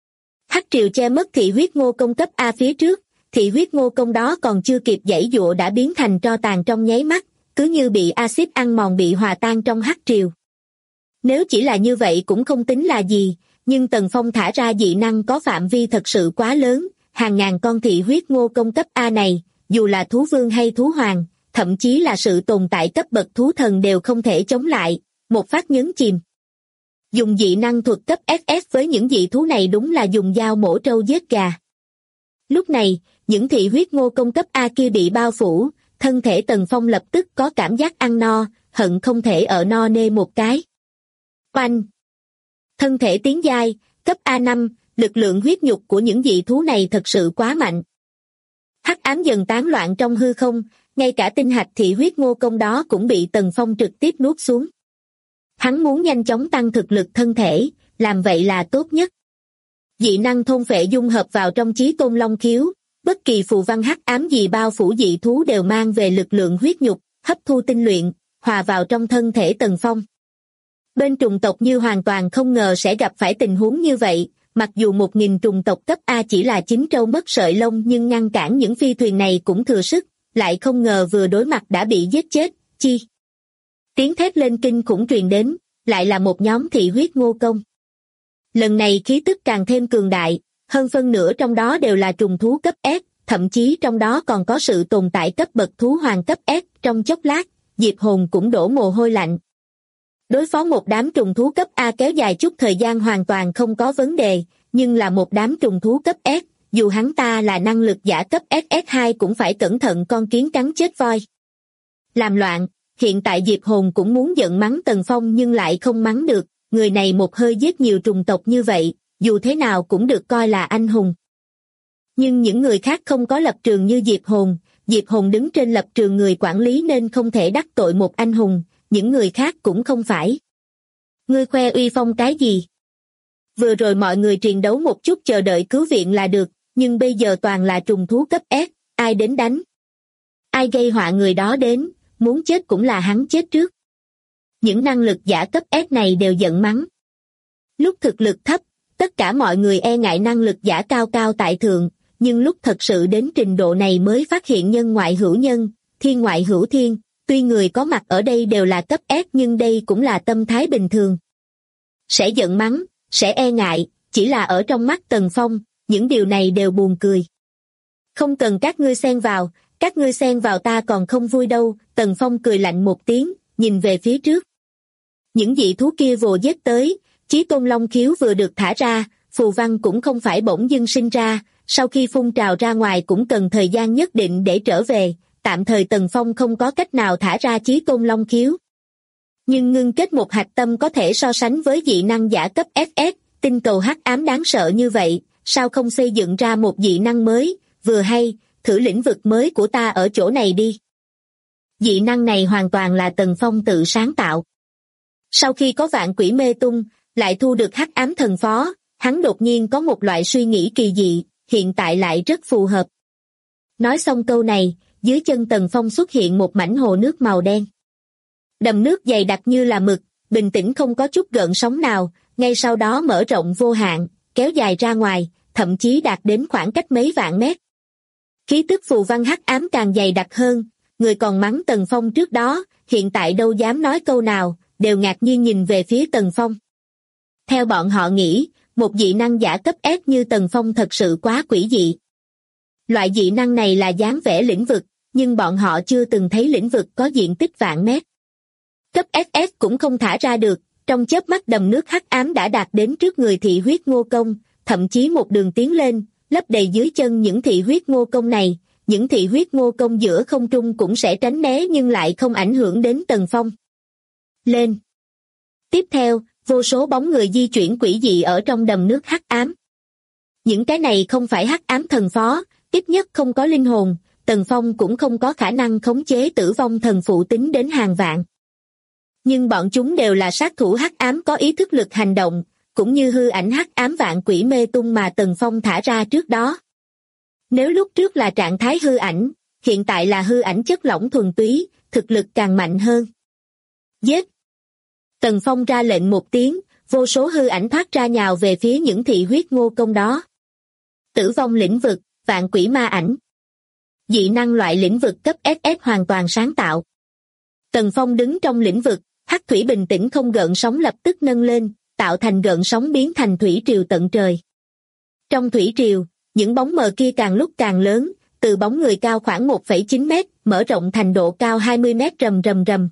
B: Hắc triều che mất thị huyết ngô công cấp A phía trước, thị huyết ngô công đó còn chưa kịp giãy giụa đã biến thành tro tàn trong nháy mắt, cứ như bị axit ăn mòn bị hòa tan trong hắc triều. Nếu chỉ là như vậy cũng không tính là gì, nhưng Tần Phong thả ra dị năng có phạm vi thật sự quá lớn, hàng ngàn con thị huyết ngô công cấp A này, dù là thú vương hay thú hoàng, thậm chí là sự tồn tại cấp bậc thú thần đều không thể chống lại, một phát nhấn chìm. Dùng dị năng thuật cấp SS với những dị thú này đúng là dùng dao mổ trâu giết gà. Lúc này, những thị huyết ngô công cấp A kia bị bao phủ, thân thể Tần Phong lập tức có cảm giác ăn no, hận không thể ở no nê một cái. Oanh! Thân thể tiến giai, cấp A5, lực lượng huyết nhục của những dị thú này thật sự quá mạnh. Hắc ám dần tán loạn trong hư không, ngay cả tinh hạch thị huyết ngô công đó cũng bị Tần Phong trực tiếp nuốt xuống. Hắn muốn nhanh chóng tăng thực lực thân thể, làm vậy là tốt nhất. Dị năng thôn phệ dung hợp vào trong chí tôn long khiếu, bất kỳ phù văn hắc ám gì bao phủ dị thú đều mang về lực lượng huyết nhục, hấp thu tinh luyện, hòa vào trong thân thể Tần Phong. Bên trùng tộc như hoàn toàn không ngờ sẽ gặp phải tình huống như vậy, mặc dù 1000 trùng tộc cấp A chỉ là chín trâu mất sợi lông nhưng ngăn cản những phi thuyền này cũng thừa sức, lại không ngờ vừa đối mặt đã bị giết chết, chi. Tiếng thét lên kinh khủng truyền đến, lại là một nhóm thị huyết ngô công. Lần này khí tức càng thêm cường đại, hơn phân nửa trong đó đều là trùng thú cấp S, thậm chí trong đó còn có sự tồn tại cấp bậc thú hoàng cấp S. Trong chốc lát, Diệp Hồn cũng đổ mồ hôi lạnh. Đối phó một đám trùng thú cấp A kéo dài chút thời gian hoàn toàn không có vấn đề, nhưng là một đám trùng thú cấp S, dù hắn ta là năng lực giả cấp SS2 cũng phải cẩn thận con kiến cắn chết voi. Làm loạn, hiện tại Diệp Hồn cũng muốn giận mắng Tần Phong nhưng lại không mắng được, người này một hơi giết nhiều trùng tộc như vậy, dù thế nào cũng được coi là anh hùng. Nhưng những người khác không có lập trường như Diệp Hồn đứng trên lập trường người quản lý nên không thể đắc tội một anh hùng, những người khác cũng không phải. Ngươi khoe uy phong cái gì? Vừa rồi mọi người triền đấu một chút chờ đợi cứu viện là được, nhưng bây giờ toàn là trùng thú cấp S, ai đến đánh? Ai gây họa người đó đến, muốn chết cũng là hắn chết trước. Những năng lực giả cấp S này đều giận mắng. Lúc thực lực thấp, tất cả mọi người e ngại năng lực giả cao cao tại thượng, nhưng lúc thật sự đến trình độ này mới phát hiện nhân ngoại hữu nhân, thiên ngoại hữu thiên, tuy người có mặt ở đây đều là cấp S nhưng đây cũng là tâm thái bình thường. Sẽ giận mắng, sẽ e ngại, chỉ là ở trong mắt Tần Phong, những điều này đều buồn cười. Không cần các ngươi xen vào, các ngươi xen vào ta còn không vui đâu, Tần Phong cười lạnh một tiếng, nhìn về phía trước. Những dị thú kia vồ giết tới, chí tôn long khiếu vừa được thả ra, phù văn cũng không phải bỗng dưng sinh ra, sau khi phun trào ra ngoài cũng cần thời gian nhất định để trở về, tạm thời Tần Phong không có cách nào thả ra chí tôn long khiếu. Nhưng ngưng kết một hạch tâm có thể so sánh với dị năng giả cấp SS, tinh cầu hắc ám đáng sợ như vậy, sao không xây dựng ra một dị năng mới, vừa hay, thử lĩnh vực mới của ta ở chỗ này đi. Dị năng này hoàn toàn là Tần Phong tự sáng tạo. Sau khi có vạn quỷ mê tung, lại thu được hắc ám thần phó, hắn đột nhiên có một loại suy nghĩ kỳ dị, hiện tại lại rất phù hợp. Nói xong câu này, dưới chân Tần Phong xuất hiện một mảnh hồ nước màu đen. Đầm nước dày đặc như là mực, bình tĩnh không có chút gợn sóng nào, ngay sau đó mở rộng vô hạn, kéo dài ra ngoài, thậm chí đạt đến khoảng cách mấy vạn mét. Khí tức phù văn hắc ám càng dày đặc hơn, người còn mắng Tần Phong trước đó, hiện tại đâu dám nói câu nào, đều ngạc nhiên nhìn về phía Tần Phong. Theo bọn họ nghĩ, một dị năng giả cấp S như Tần Phong thật sự quá quỷ dị. Loại dị năng này là dáng vẻ lĩnh vực, nhưng bọn họ chưa từng thấy lĩnh vực có diện tích vạn mét. Cấp SS cũng không thả ra được, trong chớp mắt đầm nước hắc ám đã đạt đến trước người thị huyết ngô công, thậm chí một đường tiến lên, lấp đầy dưới chân những thị huyết ngô công này, những thị huyết ngô công giữa không trung cũng sẽ tránh né nhưng lại không ảnh hưởng đến Tần Phong. Lên! Tiếp theo, vô số bóng người di chuyển quỷ dị ở trong đầm nước hắc ám. Những cái này không phải hắc ám thần phó, ít nhất không có linh hồn, Tần Phong cũng không có khả năng khống chế tử vong thần phụ tính đến hàng vạn. Nhưng bọn chúng đều là sát thủ hắc ám có ý thức lực hành động, cũng như hư ảnh hắc ám vạn quỷ mê tung mà Tần Phong thả ra trước đó. Nếu lúc trước là trạng thái hư ảnh, hiện tại là hư ảnh chất lỏng thuần túy, thực lực càng mạnh hơn. Giết! Tần Phong ra lệnh một tiếng, vô số hư ảnh thoát ra nhào về phía những thị huyết ngô công đó. Tử vong lĩnh vực, vạn quỷ ma ảnh. Dị năng loại lĩnh vực cấp SS hoàn toàn sáng tạo. Tần Phong đứng trong lĩnh vực, hắc thủy bình tĩnh không gợn sóng lập tức nâng lên, tạo thành gợn sóng biến thành thủy triều tận trời. Trong thủy triều, những bóng mờ kia càng lúc càng lớn, từ bóng người cao khoảng 1,9 mét, mở rộng thành độ cao 20 mét rầm rầm rầm.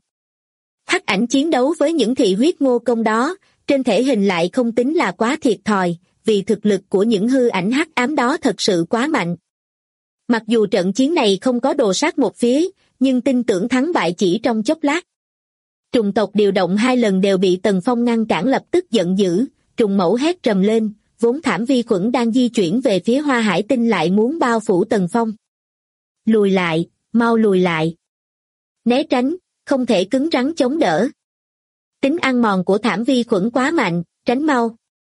B: Hắc ảnh chiến đấu với những thị huyết ngô công đó, trên thể hình lại không tính là quá thiệt thòi, vì thực lực của những hư ảnh hắc ám đó thật sự quá mạnh. Mặc dù trận chiến này không có đồ sát một phía, nhưng tin tưởng thắng bại chỉ trong chốc lát. Trùng tộc điều động 2 lần đều bị Tần Phong ngăn cản, lập tức giận dữ, trùng mẫu hét trầm lên, vốn thảm vi khuẩn đang di chuyển về phía Hoa Hải Tinh lại muốn bao phủ Tần Phong. Lùi lại, mau lùi lại. Né tránh, không thể cứng rắn chống đỡ. Tính ăn mòn của thảm vi khuẩn quá mạnh, tránh mau.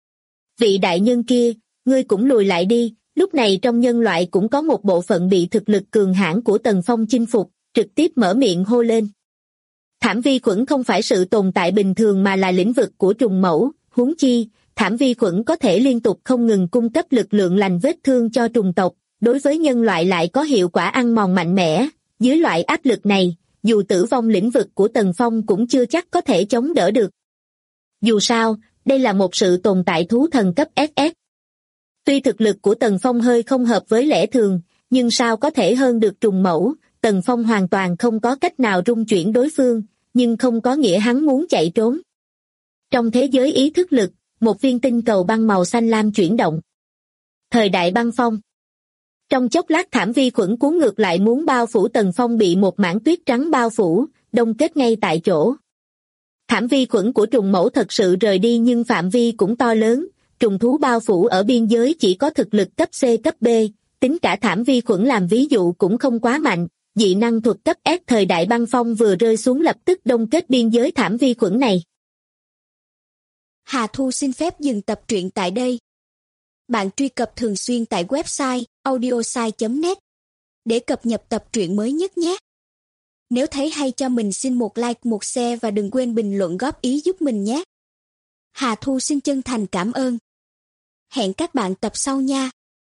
B: Vị đại nhân kia, ngươi cũng lùi lại đi. Lúc này trong nhân loại cũng có một bộ phận bị thực lực cường hãn của Tần Phong chinh phục, trực tiếp mở miệng hô lên. Thảm vi khuẩn không phải sự tồn tại bình thường mà là lĩnh vực của trùng mẫu, huống chi, thảm vi khuẩn có thể liên tục không ngừng cung cấp lực lượng lành vết thương cho trùng tộc, đối với nhân loại lại có hiệu quả ăn mòn mạnh mẽ. Dưới loại áp lực này, dù tử vong lĩnh vực của Tần Phong cũng chưa chắc có thể chống đỡ được. Dù sao, đây là một sự tồn tại thú thần cấp SS. Tuy thực lực của Tần Phong hơi không hợp với lẽ thường, nhưng sao có thể hơn được trùng mẫu, Tần Phong hoàn toàn không có cách nào rung chuyển đối phương, nhưng không có nghĩa hắn muốn chạy trốn. Trong thế giới ý thức lực, một viên tinh cầu băng màu xanh lam chuyển động. Thời đại băng phong. Trong chốc lát thảm vi khuẩn cuốn ngược lại muốn bao phủ Tần Phong bị một mảng tuyết trắng bao phủ, đông kết ngay tại chỗ. Thảm vi khuẩn của trùng mẫu thật sự rời đi nhưng phạm vi cũng to lớn, trùng thú bao phủ ở biên giới chỉ có thực lực cấp C cấp B, tính cả thảm vi khuẩn làm ví dụ cũng không quá mạnh, dị năng thuật cấp S thời đại băng phong vừa rơi xuống lập tức đông kết biên giới thảm vi khuẩn này.
C: Hà Thu xin phép dừng tập truyện tại đây. Bạn truy cập thường xuyên tại website audiosai.net để cập nhật tập truyện mới nhất nhé. Nếu thấy hay cho mình xin một like, một share và đừng quên bình luận góp ý giúp mình nhé. Hà Thu xin chân thành cảm ơn. Hẹn các bạn tập sau nha.